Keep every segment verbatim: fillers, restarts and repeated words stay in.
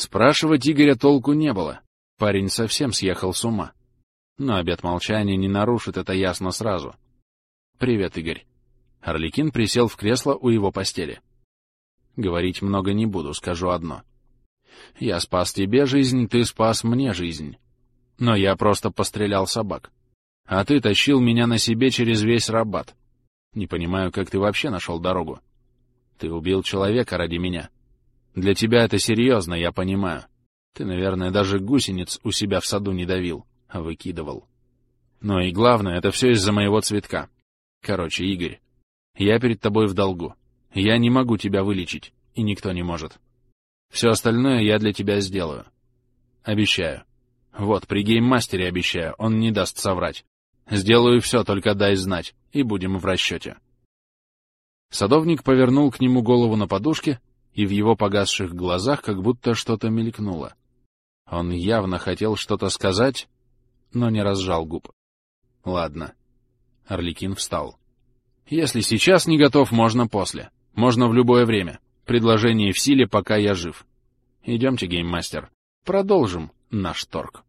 Спрашивать Игоря толку не было. Парень совсем съехал с ума. Но обет молчания не нарушит, это ясно сразу. «Привет, Игорь». Арлекин присел в кресло у его постели. «Говорить много не буду, скажу одно. Я спас тебе жизнь, ты спас мне жизнь. Но я просто пострелял собак. А ты тащил меня на себе через весь Рабат. Не понимаю, как ты вообще нашел дорогу. Ты убил человека ради меня. Для тебя это серьезно, я понимаю. Ты, наверное, даже гусениц у себя в саду не давил, а выкидывал. Но и главное, это все из-за моего цветка. Короче, Игорь, я перед тобой в долгу. Я не могу тебя вылечить, и никто не может. Все остальное я для тебя сделаю. Обещаю. Вот, при гейммастере обещаю, он не даст соврать. Сделаю все, только дай знать, и будем в расчете». Садовник повернул к нему голову на подушке, и в его погасших глазах как будто что-то мелькнуло. Он явно хотел что-то сказать, но не разжал губ. «Ладно». Арлекин встал. «Если сейчас не готов, можно после. Можно в любое время. Предложение в силе, пока я жив. Идемте, гейммастер. Продолжим наш торг».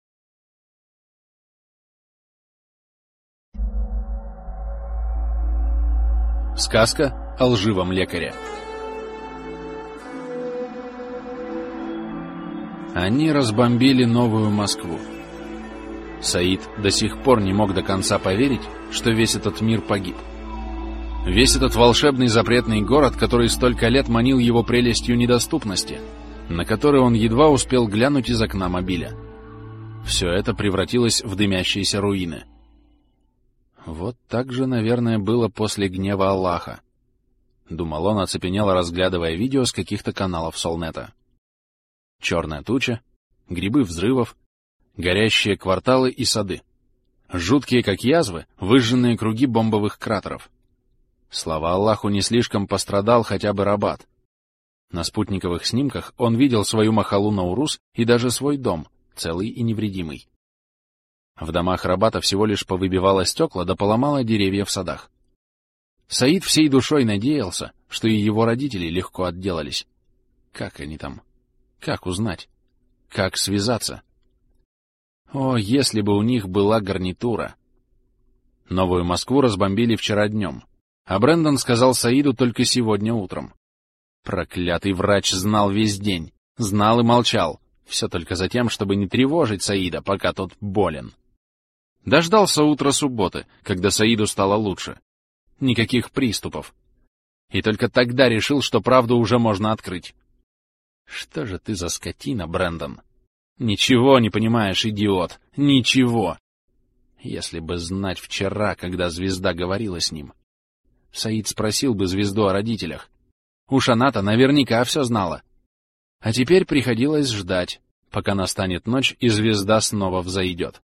Сказка о лживом лекаре. Они разбомбили Новую Москву. Саид до сих пор не мог до конца поверить, что весь этот мир погиб. Весь этот волшебный запретный город, который столько лет манил его прелестью недоступности, на который он едва успел глянуть из окна мобиля. Все это превратилось в дымящиеся руины. Вот так же, наверное, было после гнева Аллаха. Думал он, оцепенело разглядывая видео с каких-то каналов Солнета. Черная туча, грибы взрывов, горящие кварталы и сады. Жуткие, как язвы, выжженные круги бомбовых кратеров. Слава Аллаху, не слишком пострадал хотя бы Рабат. На спутниковых снимках он видел свою махалу Наурус и даже свой дом, целый и невредимый. В домах Рабата всего лишь повыбивало стекла да поломало деревья в садах. Саид всей душой надеялся, что и его родители легко отделались. Как они там? Как узнать? Как связаться? О, если бы у них была гарнитура! Новую Москву разбомбили вчера днем, а Брэндон сказал Саиду только сегодня утром. Проклятый врач знал весь день, знал и молчал, все только за тем, чтобы не тревожить Саида, пока тот болен. Дождался утра субботы, когда Саиду стало лучше. Никаких приступов. И только тогда решил, что правду уже можно открыть. Что же ты за скотина, Брэндон? Ничего не понимаешь, идиот, ничего. Если бы знать вчера, когда звезда говорила с ним. Саид спросил бы звезду о родителях. Уж она-то наверняка все знала. А теперь приходилось ждать, пока настанет ночь и звезда снова взойдет.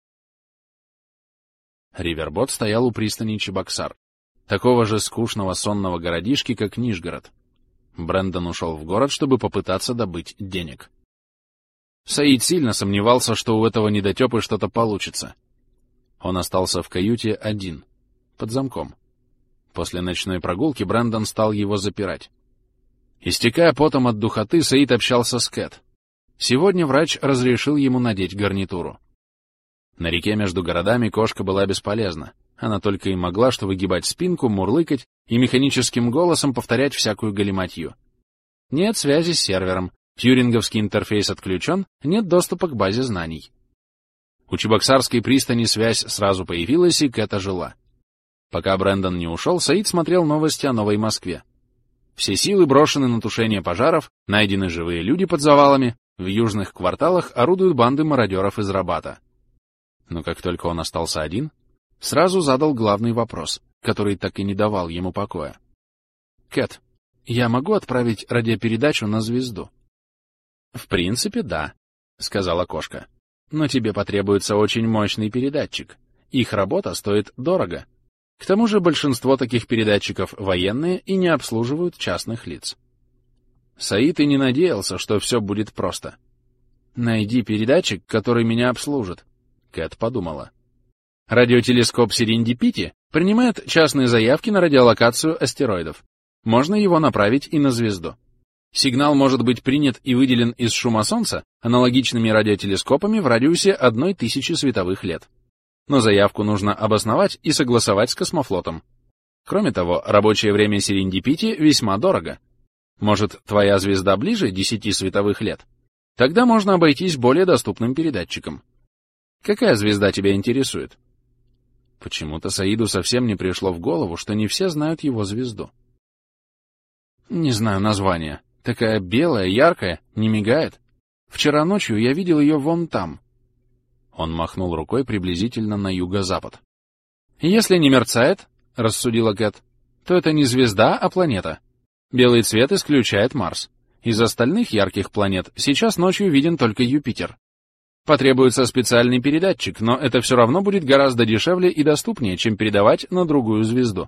Ривербот стоял у пристани Чебоксар, такого же скучного сонного городишки, как Нижгород. Брэндон ушел в город, чтобы попытаться добыть денег. Саид сильно сомневался, что у этого недотепы что-то получится. Он остался в каюте один, под замком. После ночной прогулки Брэндон стал его запирать. Истекая потом от духоты, Саид общался с Кэт. Сегодня врач разрешил ему надеть гарнитуру. На реке между городами кошка была бесполезна. Она только и могла что выгибать спинку, мурлыкать и механическим голосом повторять всякую галиматью. Нет связи с сервером, тьюринговский интерфейс отключен, нет доступа к базе знаний. У Чебоксарской пристани связь сразу появилась, и Кэт ожила. Пока Брэндон не ушел, Саид смотрел новости о Новой Москве. Все силы брошены на тушение пожаров, найдены живые люди под завалами, в южных кварталах орудуют банды мародеров из Рабата. Но как только он остался один, сразу задал главный вопрос, который так и не давал ему покоя. «Кэт, я могу отправить радиопередачу на звезду?» «В принципе, да», — сказала кошка. «Но тебе потребуется очень мощный передатчик. Их работа стоит дорого. К тому же большинство таких передатчиков военные и не обслуживают частных лиц». Саид и не надеялся, что все будет просто. «Найди передатчик, который меня обслужит», — Кэт подумала. «Радиотелескоп Серендипити принимает частные заявки на радиолокацию астероидов. Можно его направить и на звезду. Сигнал может быть принят и выделен из шума Солнца аналогичными радиотелескопами в радиусе одной тысячи световых лет. Но заявку нужно обосновать и согласовать с космофлотом. Кроме того, рабочее время серендипити весьма дорого. Может, твоя звезда ближе десяти световых лет? Тогда можно обойтись более доступным передатчиком. Какая звезда тебя интересует? Почему-то Саиду совсем не пришло в голову, что не все знают его звезду. Не знаю названия. Такая белая, яркая, не мигает. Вчера ночью я видел ее вон там. Он махнул рукой приблизительно на юго-запад. Если не мерцает, — рассудила Кэт, — то это не звезда, а планета. Белый цвет исключает Марс. Из остальных ярких планет сейчас ночью виден только Юпитер. Потребуется специальный передатчик, но это все равно будет гораздо дешевле и доступнее, чем передавать на другую звезду.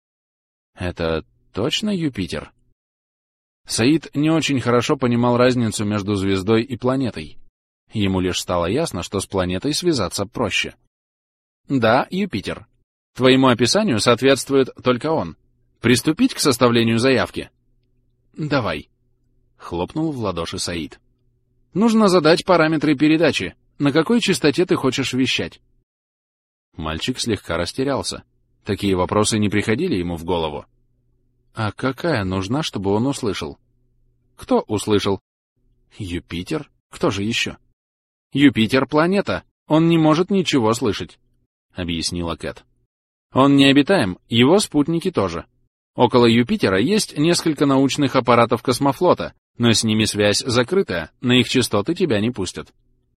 Это точно Юпитер? Саид не очень хорошо понимал разницу между звездой и планетой. Ему лишь стало ясно, что с планетой связаться проще. Да, Юпитер. Твоему описанию соответствует только он. Приступить к составлению заявки? Давай. Хлопнул в ладоши Саид. Нужно задать параметры передачи. На какой частоте ты хочешь вещать? Мальчик слегка растерялся. Такие вопросы не приходили ему в голову. А какая нужна, чтобы он услышал? Кто услышал? Юпитер? Кто же еще? Юпитер — планета. Он не может ничего слышать, — объяснила Кэт. Он необитаем, его спутники тоже. Около Юпитера есть несколько научных аппаратов космофлота, но с ними связь закрытая, на их частоты тебя не пустят.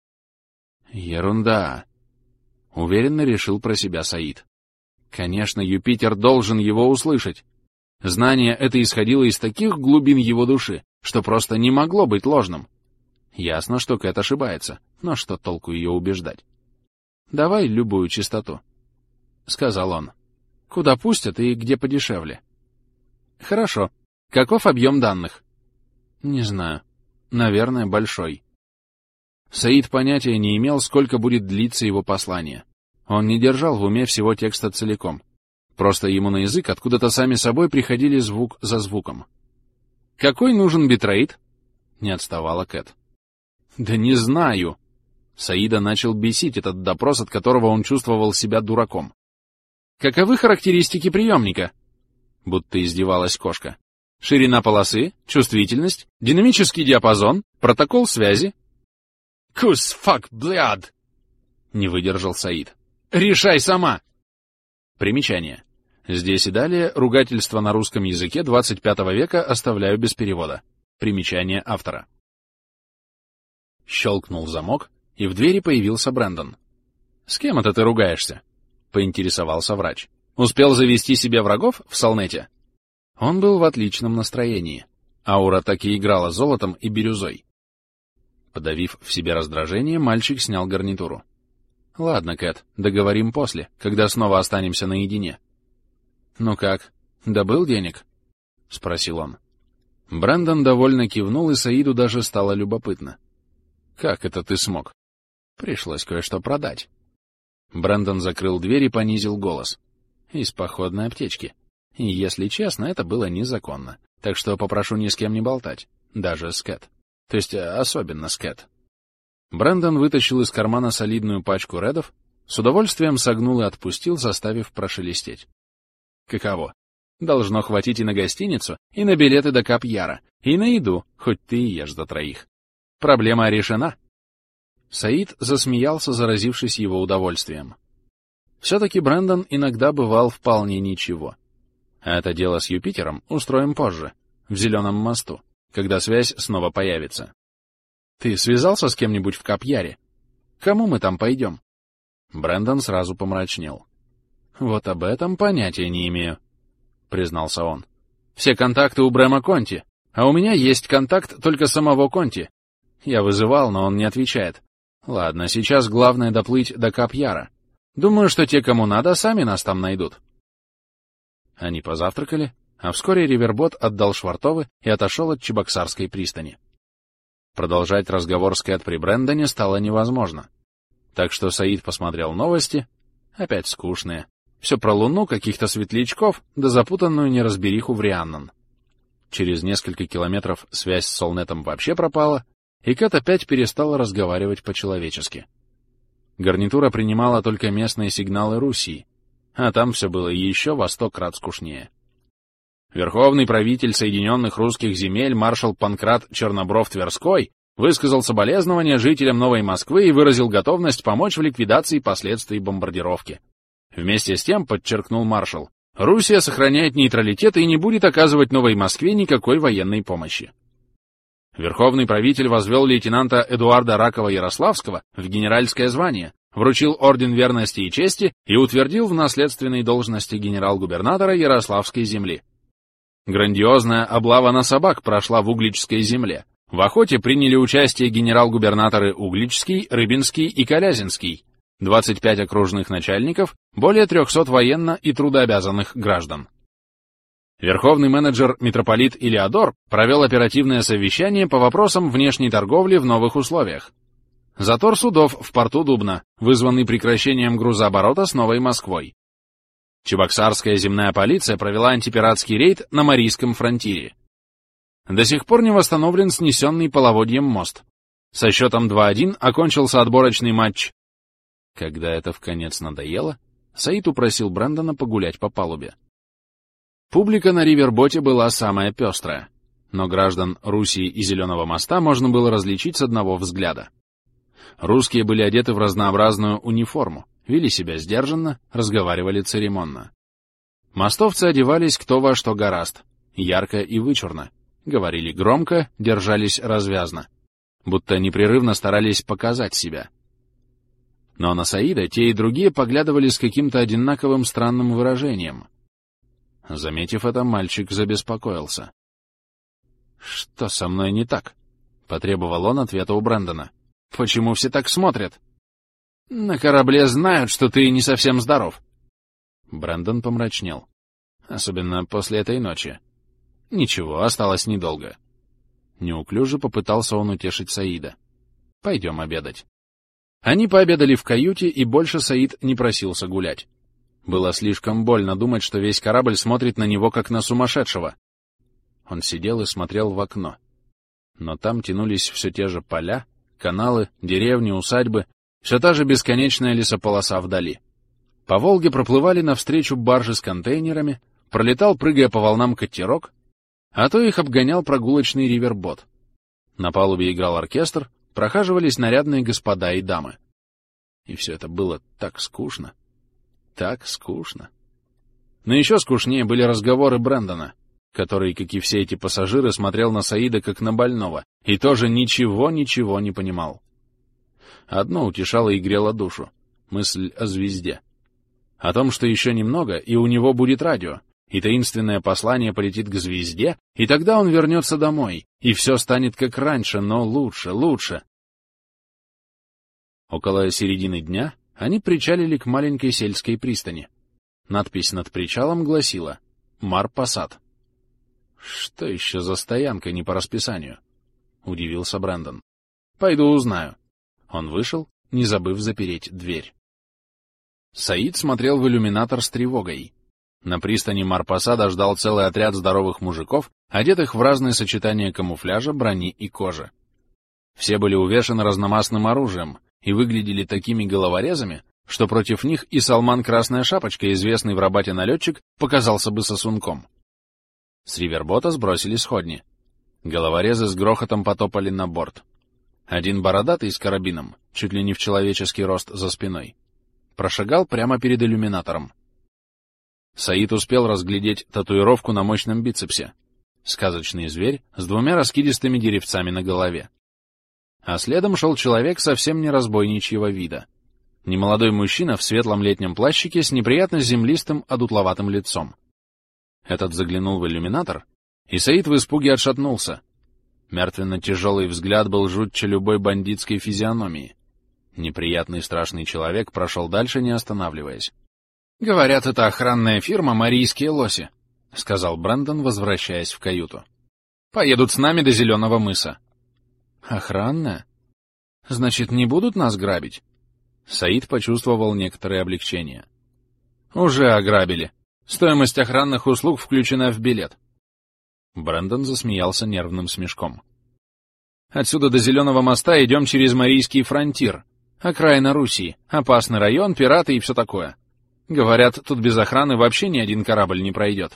Ерунда, — уверенно решил про себя Саид. Конечно, Юпитер должен его услышать. Знание это исходило из таких глубин его души, что просто не могло быть ложным. Ясно, что Кэт ошибается, но что толку ее убеждать? Давай любую частоту, — сказал он. Куда пустят и где подешевле. Хорошо. Каков объем данных? Не знаю. Наверное, большой. Саид понятия не имел, сколько будет длиться его послание. Он не держал в уме всего текста целиком. Просто ему на язык откуда-то сами собой приходили звук за звуком. «Какой нужен битрейт?» — не отставала Кэт. «Да не знаю!» Саида начал бесить этот допрос, от которого он чувствовал себя дураком. «Каковы характеристики приемника?» Будто издевалась кошка. «Ширина полосы, чувствительность, динамический диапазон, протокол связи». «Кус, фак, бляд!» — не выдержал Саид. «Решай сама!» Примечание. Здесь и далее ругательства на русском языке двадцать пятого века оставляю без перевода. Примечание автора. Щелкнул замок, и в двери появился Брэндон. «С кем это ты ругаешься?» — поинтересовался врач. «Успел завести себе врагов в Солнете?» Он был в отличном настроении. Аура так и играла золотом и бирюзой. Подавив в себе раздражение, мальчик снял гарнитуру. «Ладно, Кэт, договорим после, когда снова останемся наедине». «Ну как, добыл денег?» — спросил он. Брэндон довольно кивнул, и Саиду даже стало любопытно. «Как это ты смог?» «Пришлось кое-что продать». Брэндон закрыл дверь и понизил голос. «Из походной аптечки. И, если честно, это было незаконно. Так что попрошу ни с кем не болтать. Даже с Кэт. То есть особенно с Кэт». Брэндон вытащил из кармана солидную пачку редов, с удовольствием согнул и отпустил, заставив прошелестеть. «Каково? Должно хватить и на гостиницу, и на билеты до Кап-Яра, и на еду, хоть ты и ешь за троих. Проблема решена». Саид засмеялся, заразившись его удовольствием. Все-таки Брэндон иногда бывал вполне ничего. А это дело с Юпитером устроим позже, в Зеленом мосту, когда связь снова появится. Ты связался с кем-нибудь в Кап-Яре? Кому мы там пойдем? Брэндон сразу помрачнел. Вот об этом понятия не имею, признался он. Все контакты у Брэма Конти, а у меня есть контакт только самого Конти. Я вызывал, но он не отвечает. Ладно, сейчас главное доплыть до Кап-Яра. Думаю, что те, кому надо, сами нас там найдут. Они позавтракали, а вскоре Ривербот отдал швартовы и отошел от Чебоксарской пристани. Продолжать разговор с Кэт при Брэндоне стало невозможно. Так что Саид посмотрел новости, опять скучные. Все про Луну, каких-то светлячков, да запутанную неразбериху в Рианнон. Через несколько километров связь с Солнетом вообще пропала, и Кэт опять перестала разговаривать по-человечески. Гарнитура принимала только местные сигналы Руси, а там все было еще во сто крат скучнее. Верховный правитель Соединенных Русских Земель маршал Панкрат Чернобров-Тверской высказал соболезнования жителям Новой Москвы и выразил готовность помочь в ликвидации последствий бомбардировки. Вместе с тем, подчеркнул маршал, Руссия сохраняет нейтралитет и не будет оказывать Новой Москве никакой военной помощи. Верховный правитель возвел лейтенанта Эдуарда Ракова-Ярославского в генеральское звание, вручил орден верности и чести и утвердил в наследственной должности генерал-губернатора Ярославской земли. Грандиозная облава на собак прошла в Угличской земле. В охоте приняли участие генерал-губернаторы Угличский, Рыбинский и Калязинский, двадцать пять окружных начальников, более трехсот военно- и трудообязанных граждан. Верховный менеджер митрополит Илеодор провел оперативное совещание по вопросам внешней торговли в новых условиях. Затор судов в порту Дубна, вызванный прекращением грузооборота с Новой Москвой. Чебоксарская земная полиция провела антипиратский рейд на Марийском фронтире. До сих пор не восстановлен снесенный половодьем мост. Со счетом два один окончился отборочный матч. Когда это вконец надоело, Саид упросил Брэндона погулять по палубе. Публика на риверботе была самая пестрая, но граждан Руси и Зеленого моста можно было различить с одного взгляда. Русские были одеты в разнообразную униформу, вели себя сдержанно, разговаривали церемонно. Мостовцы одевались кто во что горазд, ярко и вычурно, говорили громко, держались развязно, будто непрерывно старались показать себя. Но на Саида те и другие поглядывали с каким-то одинаковым странным выражением. Заметив это, мальчик забеспокоился. «Что со мной не так?» — потребовал он ответа у Брэндона. «Почему все так смотрят?» «На корабле знают, что ты не совсем здоров». Брэндон помрачнел. Особенно после этой ночи. Ничего, осталось недолго. Неуклюже попытался он утешить Саида. «Пойдем обедать». Они пообедали в каюте, и больше Саид не просился гулять. Было слишком больно думать, что весь корабль смотрит на него, как на сумасшедшего. Он сидел и смотрел в окно. Но там тянулись все те же поля, каналы, деревни, усадьбы, все та же бесконечная лесополоса вдали. По Волге проплывали навстречу баржи с контейнерами, пролетал, прыгая по волнам, катерок, а то их обгонял прогулочный ривербот. На палубе играл оркестр, прохаживались нарядные господа и дамы. И все это было так скучно. Так скучно. Но еще скучнее были разговоры Брэндона, который, как и все эти пассажиры, смотрел на Саида как на больного и тоже ничего-ничего не понимал. Одно утешало и грело душу — мысль о звезде. О том, что еще немного, и у него будет радио, и таинственное послание полетит к звезде, и тогда он вернется домой, и все станет как раньше, но лучше, лучше. Около середины дня они причалили к маленькой сельской пристани. Надпись над причалом гласила «Мар-Пасад». «Что еще за стоянка не по расписанию?» — удивился Брэндон. «Пойду узнаю». Он вышел, не забыв запереть дверь. Саид смотрел в иллюминатор с тревогой. На пристани Мар-Пасада ждал целый отряд здоровых мужиков, одетых в разные сочетания камуфляжа, брони и кожи. Все были увешаны разномастным оружием и выглядели такими головорезами, что против них и Салман Красная Шапочка, известный в Рабате налетчик, показался бы сосунком. С ривербота сбросили сходни. Головорезы с грохотом потопали на борт. Один бородатый с карабином, чуть ли не в человеческий рост за спиной, прошагал прямо перед иллюминатором. Саид успел разглядеть татуировку на мощном бицепсе. Сказочный зверь с двумя раскидистыми деревцами на голове. А следом шел человек совсем не разбойничьего вида. Немолодой мужчина в светлом летнем плащике с неприятно землистым, одутловатым лицом. Этот заглянул в иллюминатор, и Саид в испуге отшатнулся. Мертвенно-тяжелый взгляд был жутче любой бандитской физиономии. Неприятный страшный человек прошел дальше, не останавливаясь. «Говорят, это охранная фирма «Марийские лоси», — сказал Брэндон, возвращаясь в каюту. «Поедут с нами до Зеленого мыса». «Охранная? Значит, не будут нас грабить?» Саид почувствовал некоторое облегчение. «Уже ограбили. Стоимость охранных услуг включена в билет». Брэндон засмеялся нервным смешком. «Отсюда до Зеленого моста идем через Марийский фронтир. Окраина Руси, опасный район, пираты и все такое. Говорят, тут без охраны вообще ни один корабль не пройдет».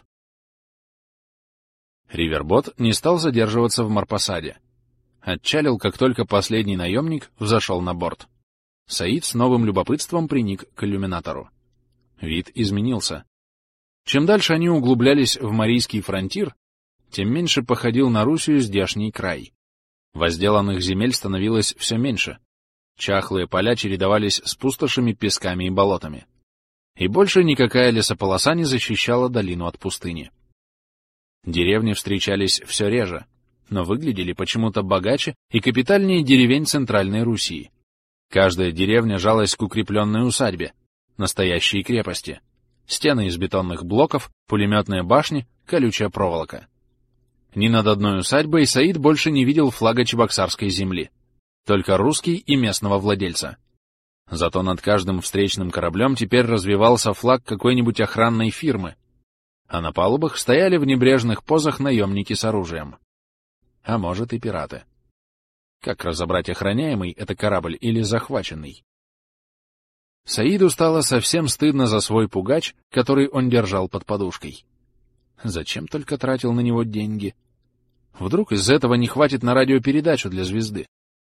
Ривербот не стал задерживаться в Марпасаде. Отчалил, как только последний наемник взошел на борт. Саид с новым любопытством приник к иллюминатору. Вид изменился. Чем дальше они углублялись в Марийский фронтир, тем меньше походил на Русию здешний край. Возделанных земель становилось все меньше. Чахлые поля чередовались с пустошами, песками и болотами. И больше никакая лесополоса не защищала долину от пустыни. Деревни встречались все реже, но выглядели почему-то богаче и капитальнее деревень Центральной Руси. Каждая деревня жалась к укрепленной усадьбе, настоящей крепости. Стены из бетонных блоков, пулеметные башни, колючая проволока. Ни над одной усадьбой Саид больше не видел флага чебоксарской земли, только русский и местного владельца. Зато над каждым встречным кораблем теперь развивался флаг какой-нибудь охранной фирмы, а на палубах стояли в небрежных позах наемники с оружием. А может, и пираты. Как разобрать, охраняемый это корабль или захваченный? Саиду стало совсем стыдно за свой пугач, который он держал под подушкой. Зачем только тратил на него деньги? Вдруг из этого не хватит на радиопередачу для звезды?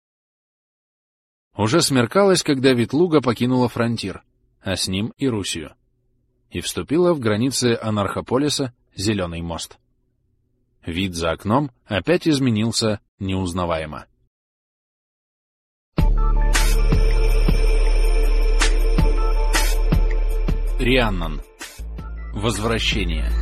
Уже смеркалось, когда Ветлуга покинула фронтир, а с ним и Русию, и вступила в границы Анархополиса Зеленый мост. Вид за окном опять изменился неузнаваемо. Рианнан. Возвращение.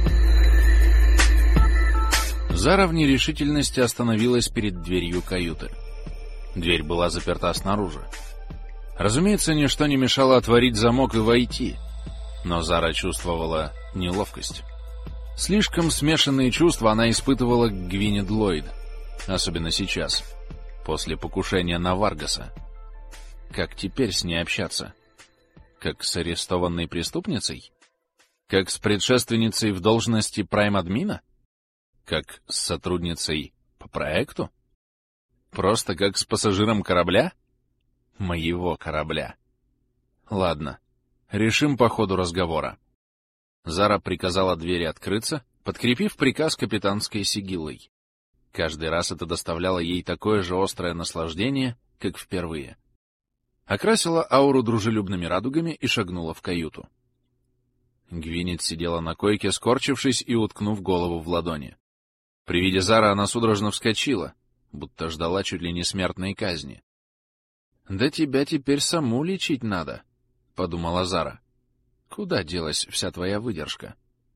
Зара в нерешительности остановилась перед дверью каюты. Дверь была заперта снаружи. Разумеется, ничто не мешало отворить замок и войти, но Зара чувствовала неловкость. Слишком смешанные чувства она испытывала к Гвинет Ллойд, особенно сейчас, после покушения на Варгаса. Как теперь с ней общаться? Как с арестованной преступницей? Как с предшественницей в должности прайм-админа? Как с сотрудницей по проекту? Просто как с пассажиром корабля? Моего корабля. Ладно, решим по ходу разговора. Зара приказала двери открыться, подкрепив приказ капитанской сигиллой. Каждый раз это доставляло ей такое же острое наслаждение, как впервые. Окрасила ауру дружелюбными радугами и шагнула в каюту. Гвинет сидела на койке, скорчившись и уткнув голову в ладони. При виде Зары она судорожно вскочила, будто ждала чуть ли не смертной казни. «Да тебя теперь саму лечить надо», — подумала Зара. «Куда делась вся твоя выдержка?»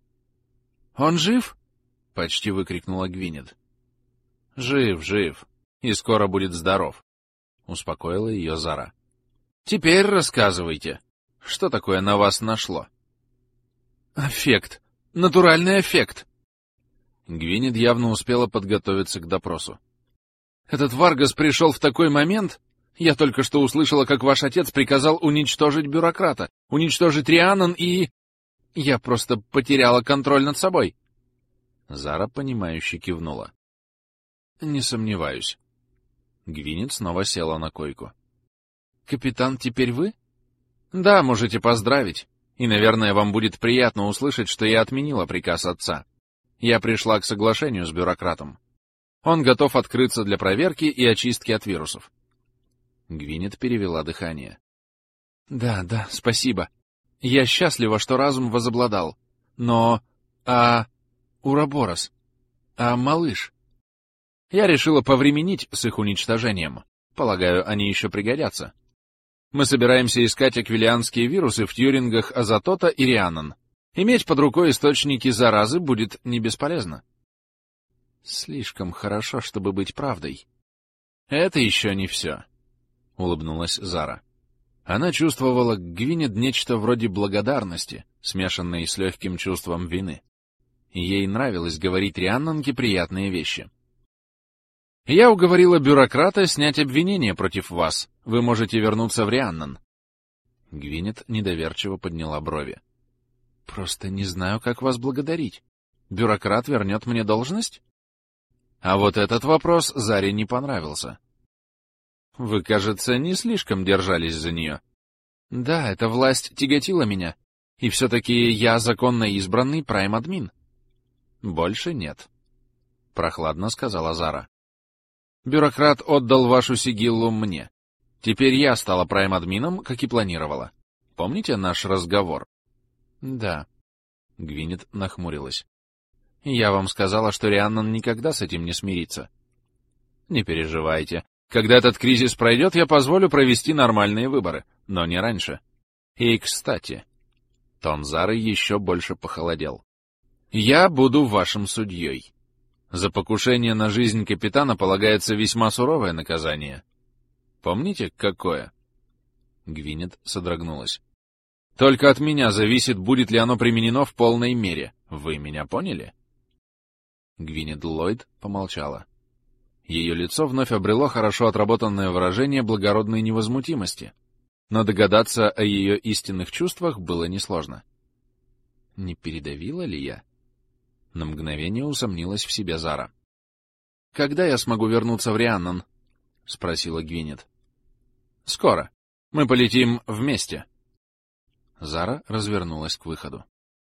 «Он жив?» — почти выкрикнула Гвинет. «Жив, жив, и скоро будет здоров», — успокоила ее Зара. «Теперь рассказывайте, что такое на вас нашло?» «Аффект, натуральный аффект!» Гвинет явно успела подготовиться к допросу. «Этот Варгас пришел в такой момент. Я только что услышала, как ваш отец приказал уничтожить бюрократа, уничтожить Рианнан и... Я просто потеряла контроль над собой». Зара, понимающе кивнула. «Не сомневаюсь». Гвинет снова села на койку. «Капитан, теперь вы?» «Да, можете поздравить. И, наверное, вам будет приятно услышать, что я отменила приказ отца. Я пришла к соглашению с бюрократом. Он готов открыться для проверки и очистки от вирусов». Гвинет перевела дыхание. «Да, да, спасибо. Я счастлива, что разум возобладал. Но... А... Ураборос? А малыш?» Я решила повременить с их уничтожением. Полагаю, они еще пригодятся. Мы собираемся искать аквилианские вирусы в тьюрингах Азатота и Рианнан. Иметь под рукой источники заразы будет не бесполезно. Слишком хорошо, чтобы быть правдой. Это еще не все, — улыбнулась Зара. Она чувствовала к Гвинет нечто вроде благодарности, смешанной с легким чувством вины. Ей нравилось говорить Рианнанке приятные вещи. «Я уговорила бюрократа снять обвинение против вас. Вы можете вернуться в Рианнан». Гвинет недоверчиво подняла брови. «Просто не знаю, как вас благодарить. Бюрократ вернет мне должность?» А вот этот вопрос Заре не понравился. Вы, кажется, не слишком держались за нее. Да, эта власть тяготила меня. И все-таки я законно избранный прайм-админ. Больше нет, — прохладно сказала Зара. Бюрократ отдал вашу сигиллу мне. Теперь я стала прайм-админом, как и планировала. Помните наш разговор? Да. Гвинет нахмурилась. Я вам сказала, что Рианнан никогда с этим не смирится. Не переживайте. Когда этот кризис пройдет, я позволю провести нормальные выборы, но не раньше. И, кстати, тон Зары еще больше похолодел. Я буду вашим судьей. За покушение на жизнь капитана полагается весьма суровое наказание. Помните, какое? Гвинет содрогнулась. Только от меня зависит, будет ли оно применено в полной мере. Вы меня поняли? Гвинет Ллойд помолчала. Ее лицо вновь обрело хорошо отработанное выражение благородной невозмутимости, но догадаться о ее истинных чувствах было несложно. Не передавила ли я? На мгновение усомнилась в себе Зара. «Когда я смогу вернуться в Рианнан?» — спросила Гвинет. «Скоро. Мы полетим вместе». Зара развернулась к выходу.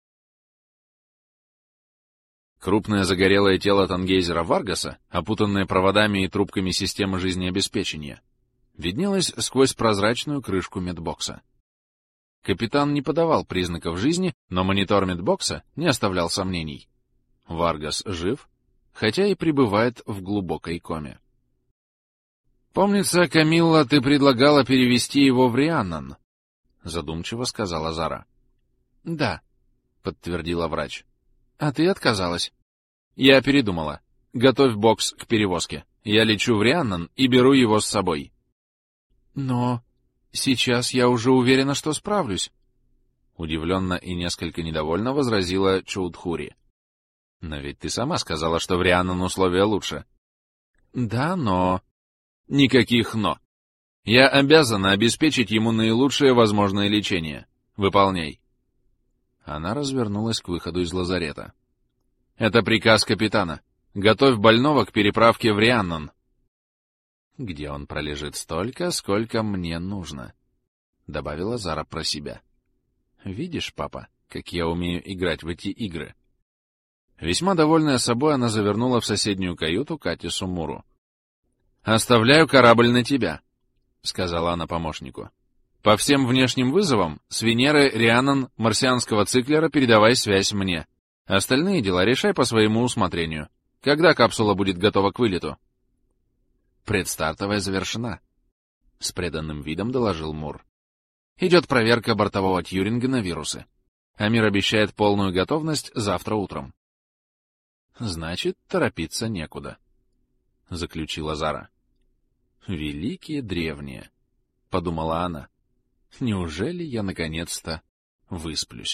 Крупное загорелое тело тангейзера Варгаса, опутанное проводами и трубками системы жизнеобеспечения, виднелось сквозь прозрачную крышку медбокса. Капитан не подавал признаков жизни, но монитор медбокса не оставлял сомнений. Варгас жив, хотя и пребывает в глубокой коме. «Помнится, Камилла, ты предлагала перевести его в Рианнан», — задумчиво сказала Зара. «Да», — подтвердила врач. «А ты отказалась». «Я передумала. Готовь бокс к перевозке. Я лечу в Рианнан и беру его с собой». «Но сейчас я уже уверена, что справлюсь», — удивленно и несколько недовольно возразила Чоудхури. «Но ведь ты сама сказала, что в Рианнан условия лучше». «Да, но...» «Никаких «но». Я обязана обеспечить ему наилучшее возможное лечение. Выполняй». Она развернулась к выходу из лазарета. «Это приказ капитана. Готовь больного к переправке в Рианнан». «Где он пролежит столько, сколько мне нужно», — добавила Зара про себя. «Видишь, папа, как я умею играть в эти игры?» Весьма довольная собой, она завернула в соседнюю каюту Катису Муру. «Оставляю корабль на тебя», — сказала она помощнику. «По всем внешним вызовам с Венеры, Рианнан, марсианского циклера передавай связь мне. Остальные дела решай по своему усмотрению. Когда капсула будет готова к вылету?» «Предстартовая завершена», — с преданным видом доложил Мур. «Идет проверка бортового Тьюринга на вирусы. Амир обещает полную готовность завтра утром». «Значит, торопиться некуда», — заключила Зара. «Великие древние», — подумала она. «Неужели я наконец-то высплюсь?»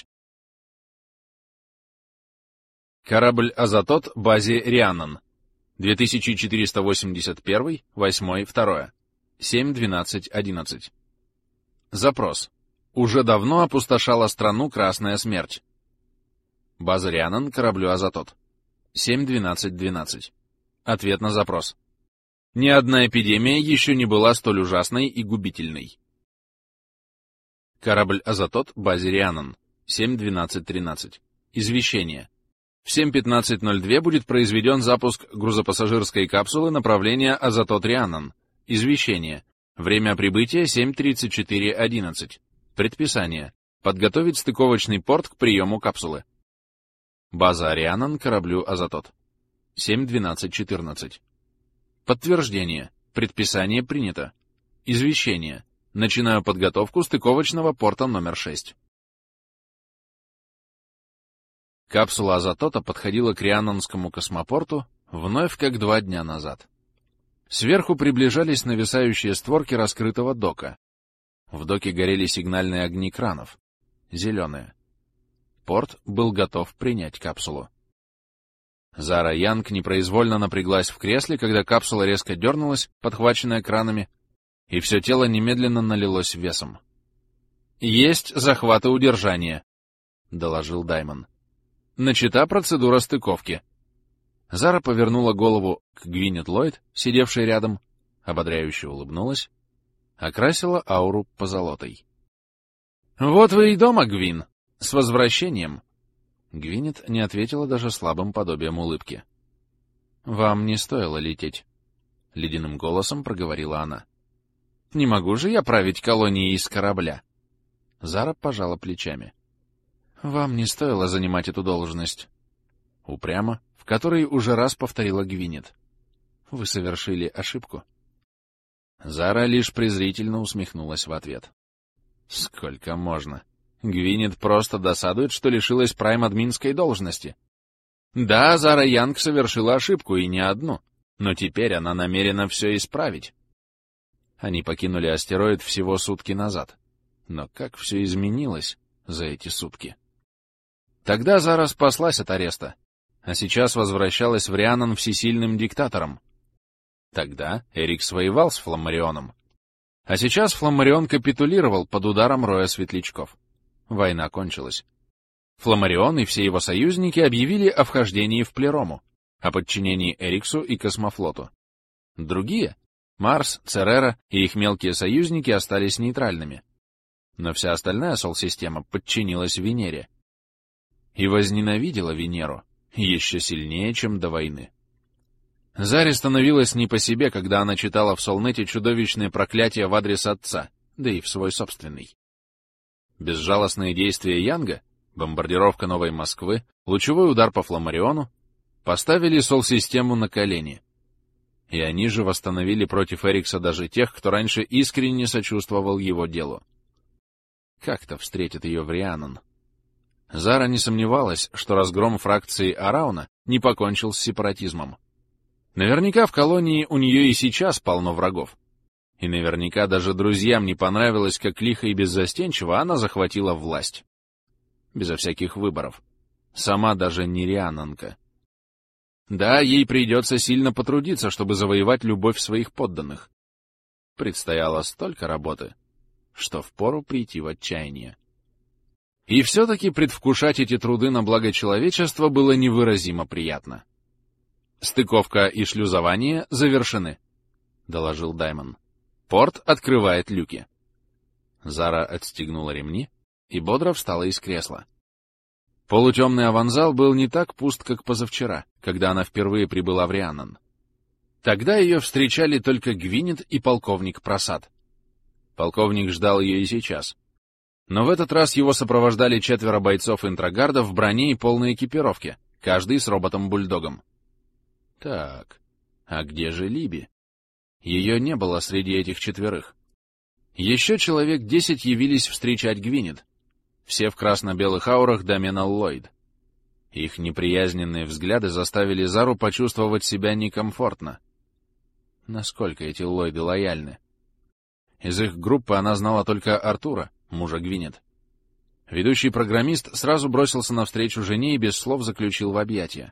Корабль «Азатот», базе Рианнан. две тысячи четыреста восемьдесят один, восьмое, второе. семь двенадцать одиннадцать. Запрос. Уже давно опустошала страну Красная Смерть. База Рианнан кораблю «Азатот». семь двенадцать двенадцать. Ответ на запрос. Ни одна эпидемия еще не была столь ужасной и губительной. Корабль «Азатот», базе Рианнан. семь двенадцать тринадцать. Извещение. В семь пятнадцать ноль два будет произведен запуск грузопассажирской капсулы направления «Азатот Рианнан». Извещение. Время прибытия семь тридцать четыре одиннадцать. Предписание. Подготовить стыковочный порт к приему капсулы. База Рианнан кораблю «Азатот». семь двенадцать четырнадцать. Подтверждение. Предписание принято. Извещение. Начинаю подготовку стыковочного порта номер шесть. Капсула «Азатота» подходила к Рианнанскому космопорту вновь как два дня назад. Сверху приближались нависающие створки раскрытого дока. В доке горели сигнальные огни кранов. Зеленые. Порт был готов принять капсулу. Зара Янг непроизвольно напряглась в кресле, когда капсула резко дернулась, подхваченная кранами, и все тело немедленно налилось весом. «Есть захват и удержание», — доложил Даймон. «Начата процедура стыковки». Зара повернула голову к Гвинет Ллойд, сидевшей рядом, ободряюще улыбнулась, окрасила ауру позолотой. «Вот вы и дома, Гвин! С возвращением!» Гвинет не ответила даже слабым подобием улыбки. «Вам не стоило лететь», — ледяным голосом проговорила она. «Не могу же я править колонией из корабля». Зара пожала плечами. «Вам не стоило занимать эту должность». Упрямо, в которой уже раз повторила Гвинет. «Вы совершили ошибку». Зара лишь презрительно усмехнулась в ответ. «Сколько можно? Гвинет просто досадует, что лишилась прайм-админской должности. Да, Зара Янг совершила ошибку, и не одну, но теперь она намерена все исправить». Они покинули астероид всего сутки назад. Но как все изменилось за эти сутки? Тогда Зара спаслась от ареста, а сейчас возвращалась в Рианон всесильным диктатором. Тогда Эрикс воевал с Фламмарионом. А сейчас Фламмарион капитулировал под ударом роя светлячков. Война кончилась. Фламмарион и все его союзники объявили о вхождении в Плерому, о подчинении Эриксу и космофлоту. Другие — Марс, Церера и их мелкие союзники — остались нейтральными. Но вся остальная Сол-система подчинилась Венере. И возненавидела Венеру еще сильнее, чем до войны. Заре становилось не по себе, когда она читала в Солнете чудовищные проклятия в адрес отца, да и в свой собственный. Безжалостные действия Янга, бомбардировка Новой Москвы, лучевой удар по Фламмариону поставили Сол-систему на колени. И они же восстановили против Эрикса даже тех, кто раньше искренне сочувствовал его делу. Как-то встретит ее в Рианон. Зара не сомневалась, что разгром фракции Арауна не покончил с сепаратизмом. Наверняка в колонии у нее и сейчас полно врагов. И наверняка даже друзьям не понравилось, как лихо и беззастенчиво она захватила власть. Безо всяких выборов. Сама даже не рианонка. Да, ей придется сильно потрудиться, чтобы завоевать любовь своих подданных. Предстояло столько работы, что впору прийти в отчаяние. И все-таки предвкушать эти труды на благо человечества было невыразимо приятно. «Стыковка и шлюзование завершены», — доложил Даймон. «Порт открывает люки». Зара отстегнула ремни и бодро встала из кресла. Полутемный аванзал был не так пуст, как позавчера, когда она впервые прибыла в Рианон. Тогда ее встречали только Гвинет и полковник Прасад. Полковник ждал ее и сейчас. Но в этот раз его сопровождали четверо бойцов Интрогарда в броне и полной экипировке, каждый с роботом-бульдогом. Так, а где же Либи? Ее не было среди этих четверых. Еще человек десять явились встречать Гвинет, все в красно-белых аурах домена Ллойд. Их неприязненные взгляды заставили Зару почувствовать себя некомфортно. Насколько эти Ллойды лояльны? Из их группы она знала только Артура, мужа Гвинет. Ведущий программист сразу бросился навстречу жене и без слов заключил в объятия.